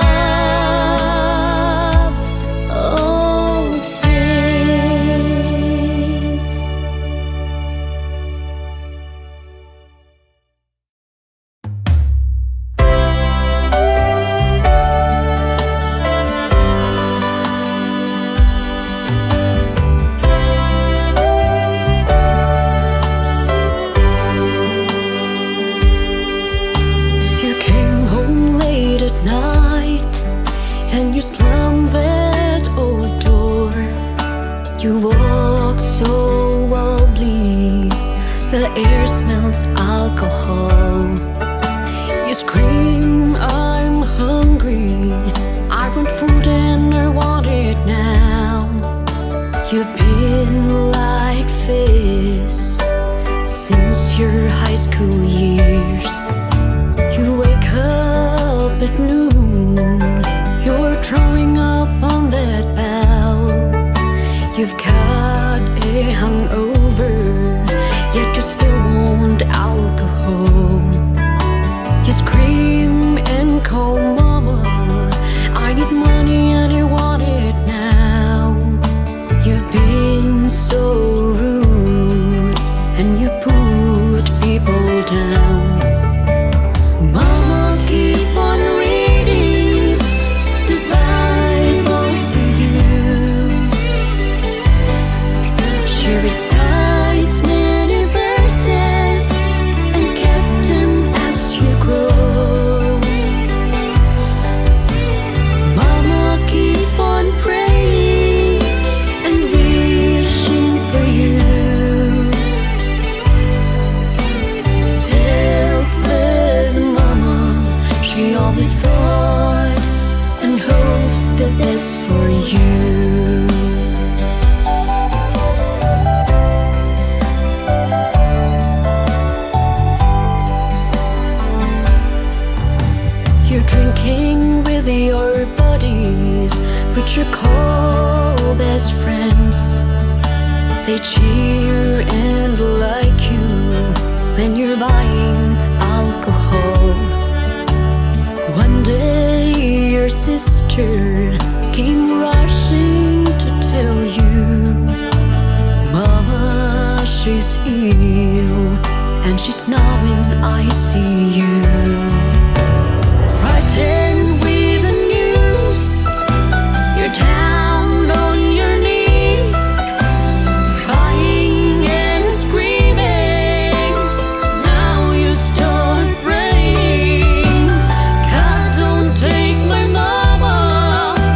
above all things. You came home late at night and you slammed that old door. You walk so wobbly, the air smells alcohol. You scream, I'm hungry, I want food and I want it now. You've been like this since your high school years. You wake up at noon, you're throwing up on that bell. You've got a hangover, yet you still want alcohol. You scream and call mama, I need money and I want it now. You've been so rude and you put people down. Mama, keep on reading the Bible for you. She recites many verses and kept them as you grow. Mama, keep on praying and wishing for you. Selfless mama, she always thought and hopes the best for you. You're drinking with your buddies, which you call best friends. They cheer and like you when you're buying alcohol. One day your sister came rushing to tell you, Mama, she's ill and she's now in I C U. Frightened with the news, you're down on your knees, crying and screaming. Now you start praying, God, don't take my mama,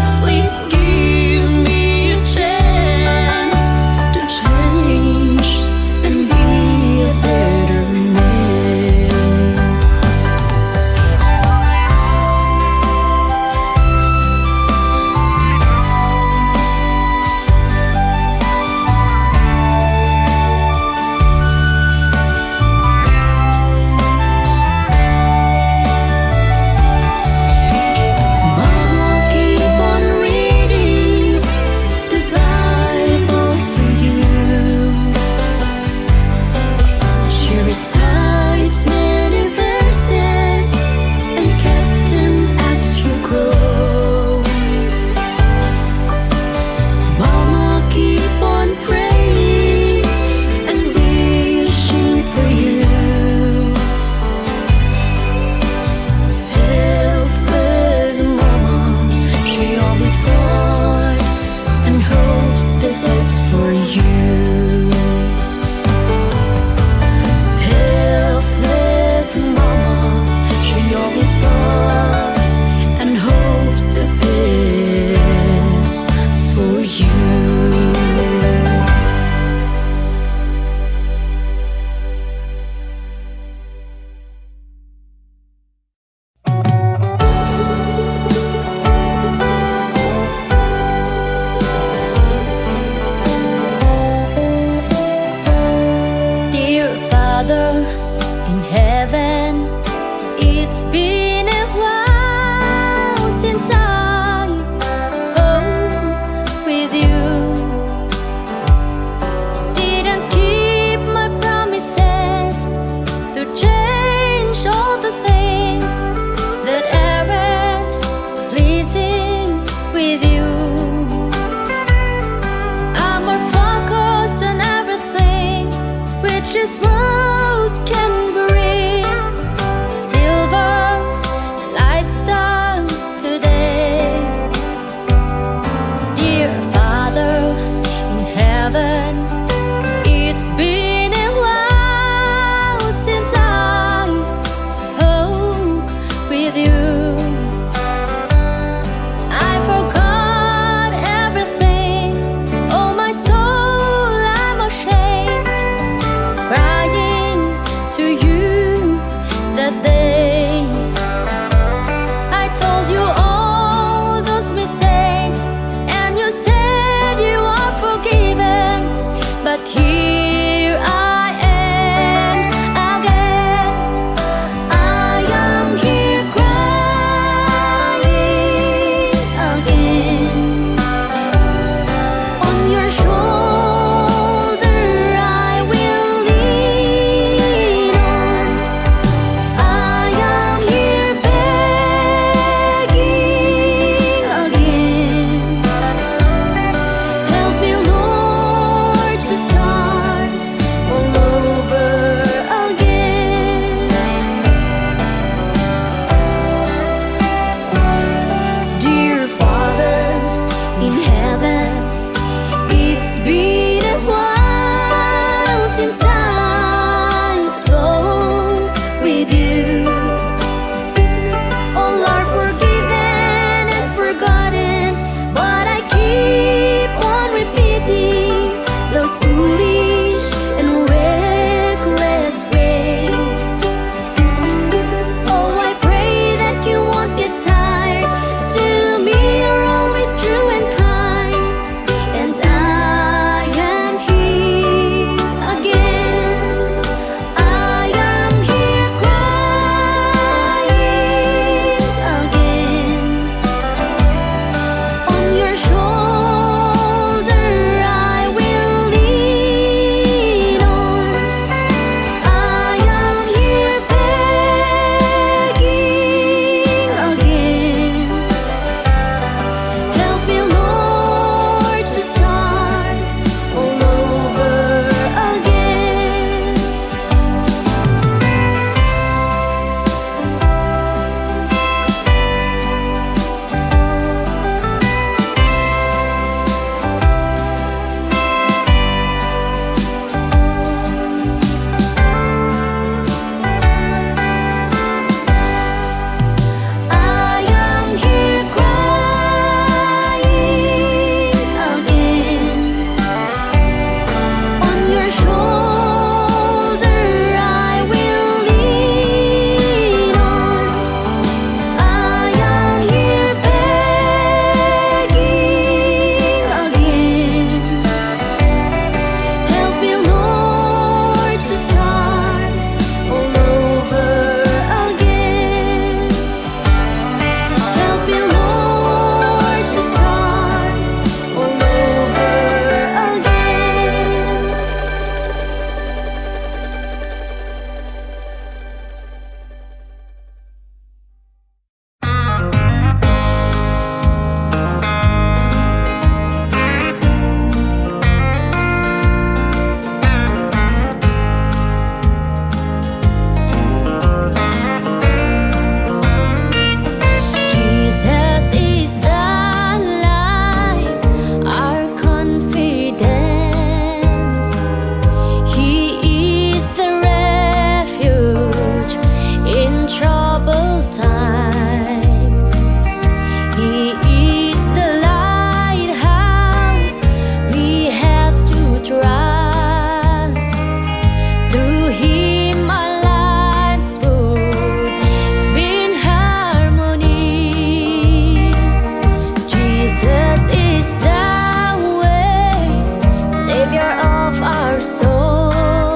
Jesus is the way, Savior of our soul.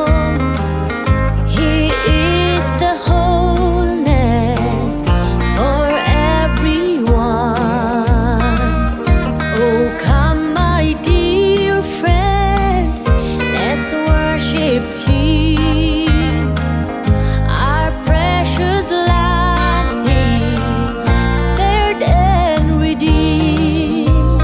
He is the wholeness for everyone. Oh, come, my dear friend, let's worship Him. Our precious lives He spared and redeemed.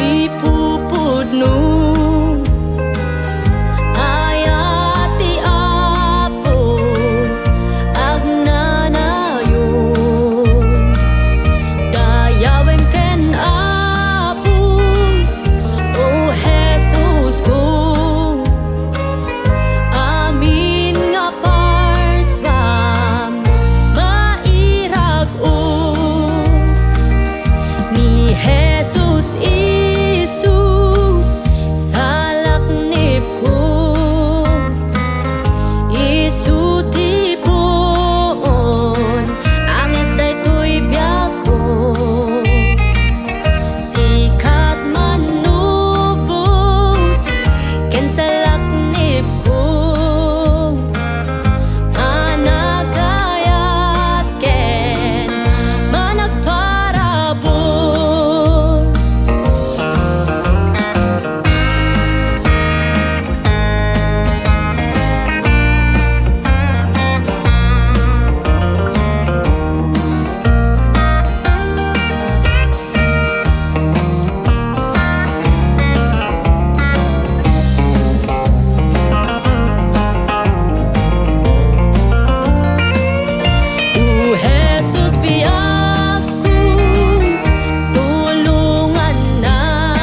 ipupudno. Ayati apo agnanayon, dayawem ken apo o Jesus ko. Amin nga parswam mairag o ni Jesus isu salaknip ko. Isu tipon ang esday to'y biyak ko. Sikat manubot ken salaknip ko. Managayat ken managparabot. O Jesus biyak ko, tulungan na,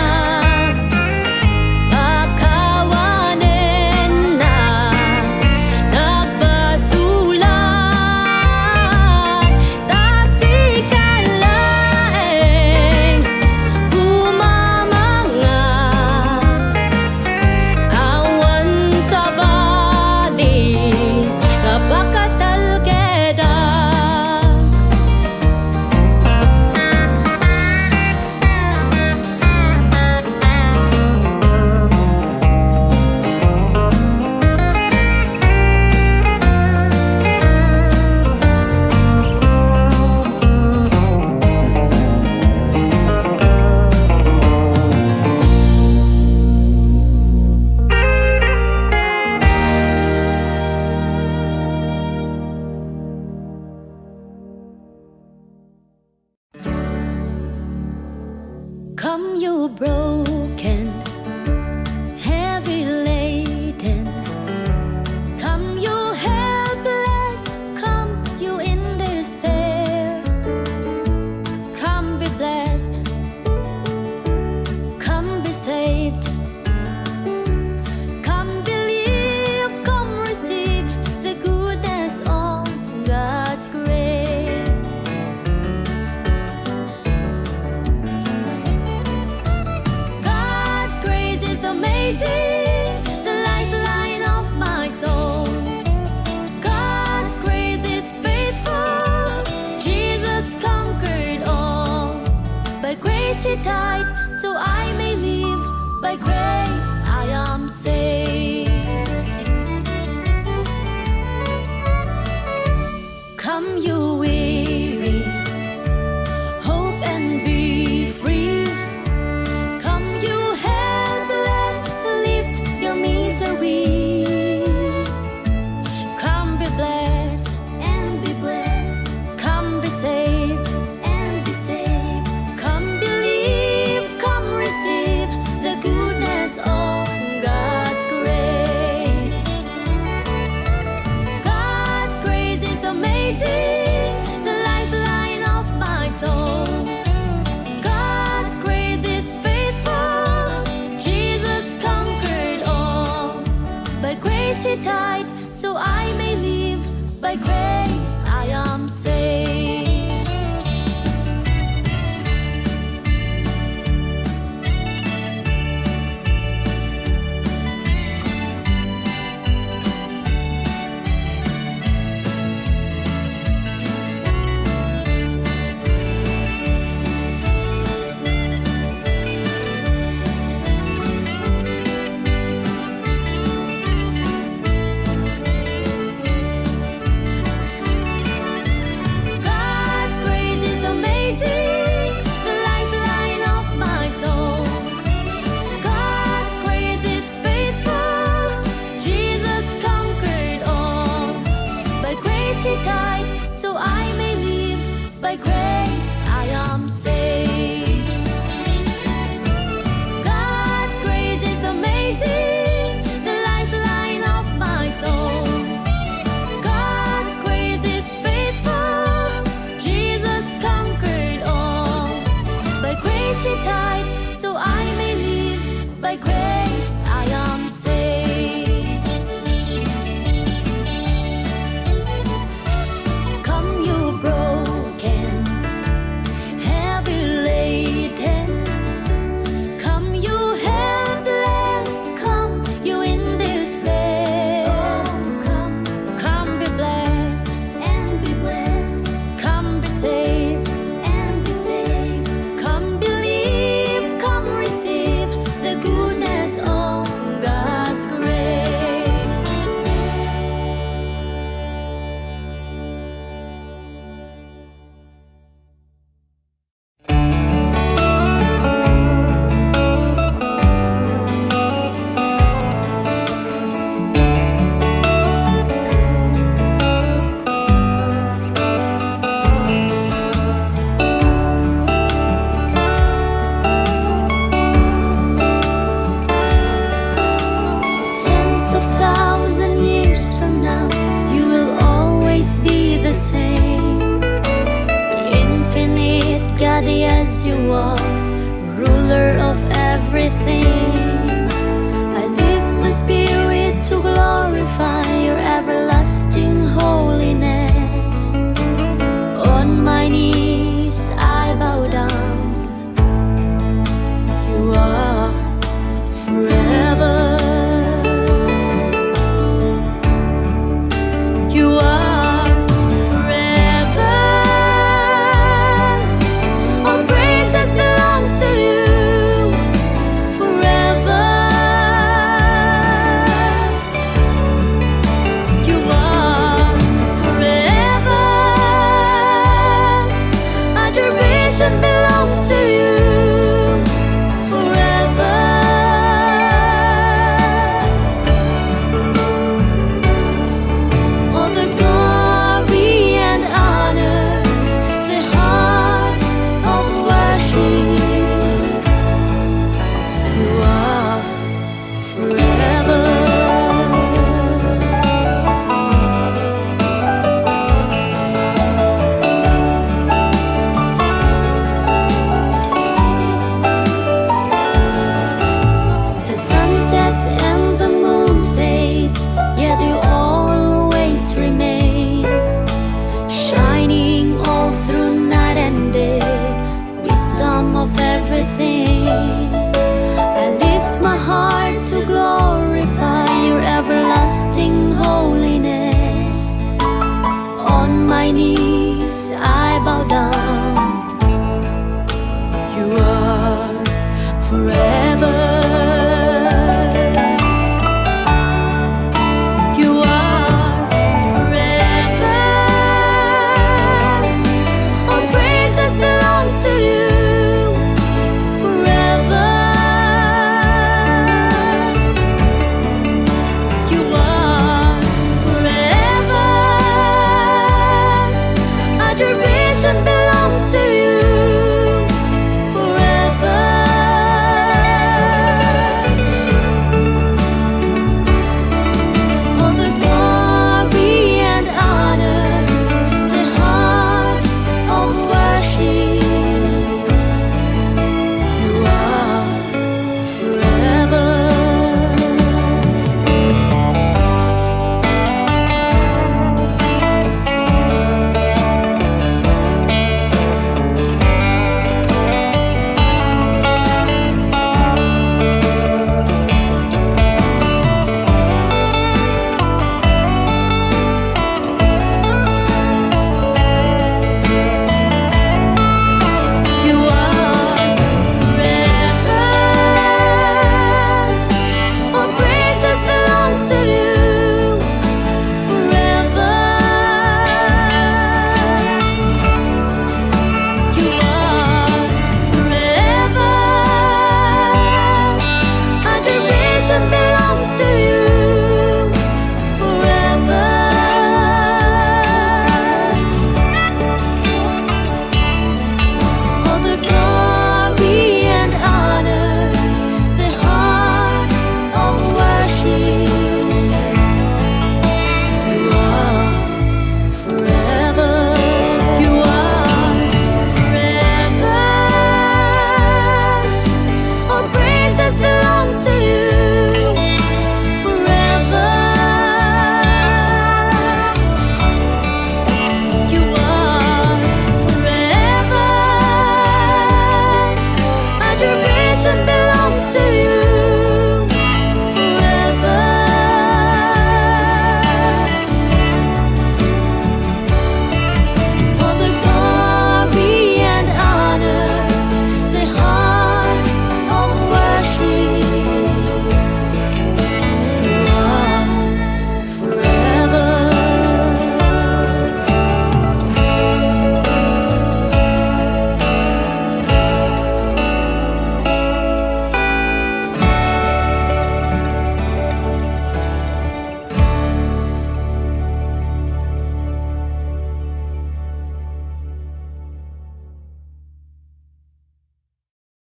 pakawanen na, nagbasulan, tasikalaeng kumamanga, awan sa bali, napakatalgeda. Come, you broken, heavy laden. Come, you helpless. Come, you in despair. Come, be blessed. Come, be saved. Come, believe. Come, receive the goodness of God's grace. God's grace is amazing, the lifeline of my soul. God's grace is faithful, Jesus conquered all. By grace he died, so I may live. By grace you are ruler of everything. I lift my spirit to glorify your everlasting holiness. On my knees I bow down. You are forever. You are forever. All praises belong to you forever. You are forever. Adoration belongs to you forever. All the glory and honor, the heart of worship. You are forever. The sun sets and the moon fades, yet you always remain, shining all through night and day, wisdom of everything. I lift my heart to glorify your everlasting holiness. On my knees I bow down. You are forever.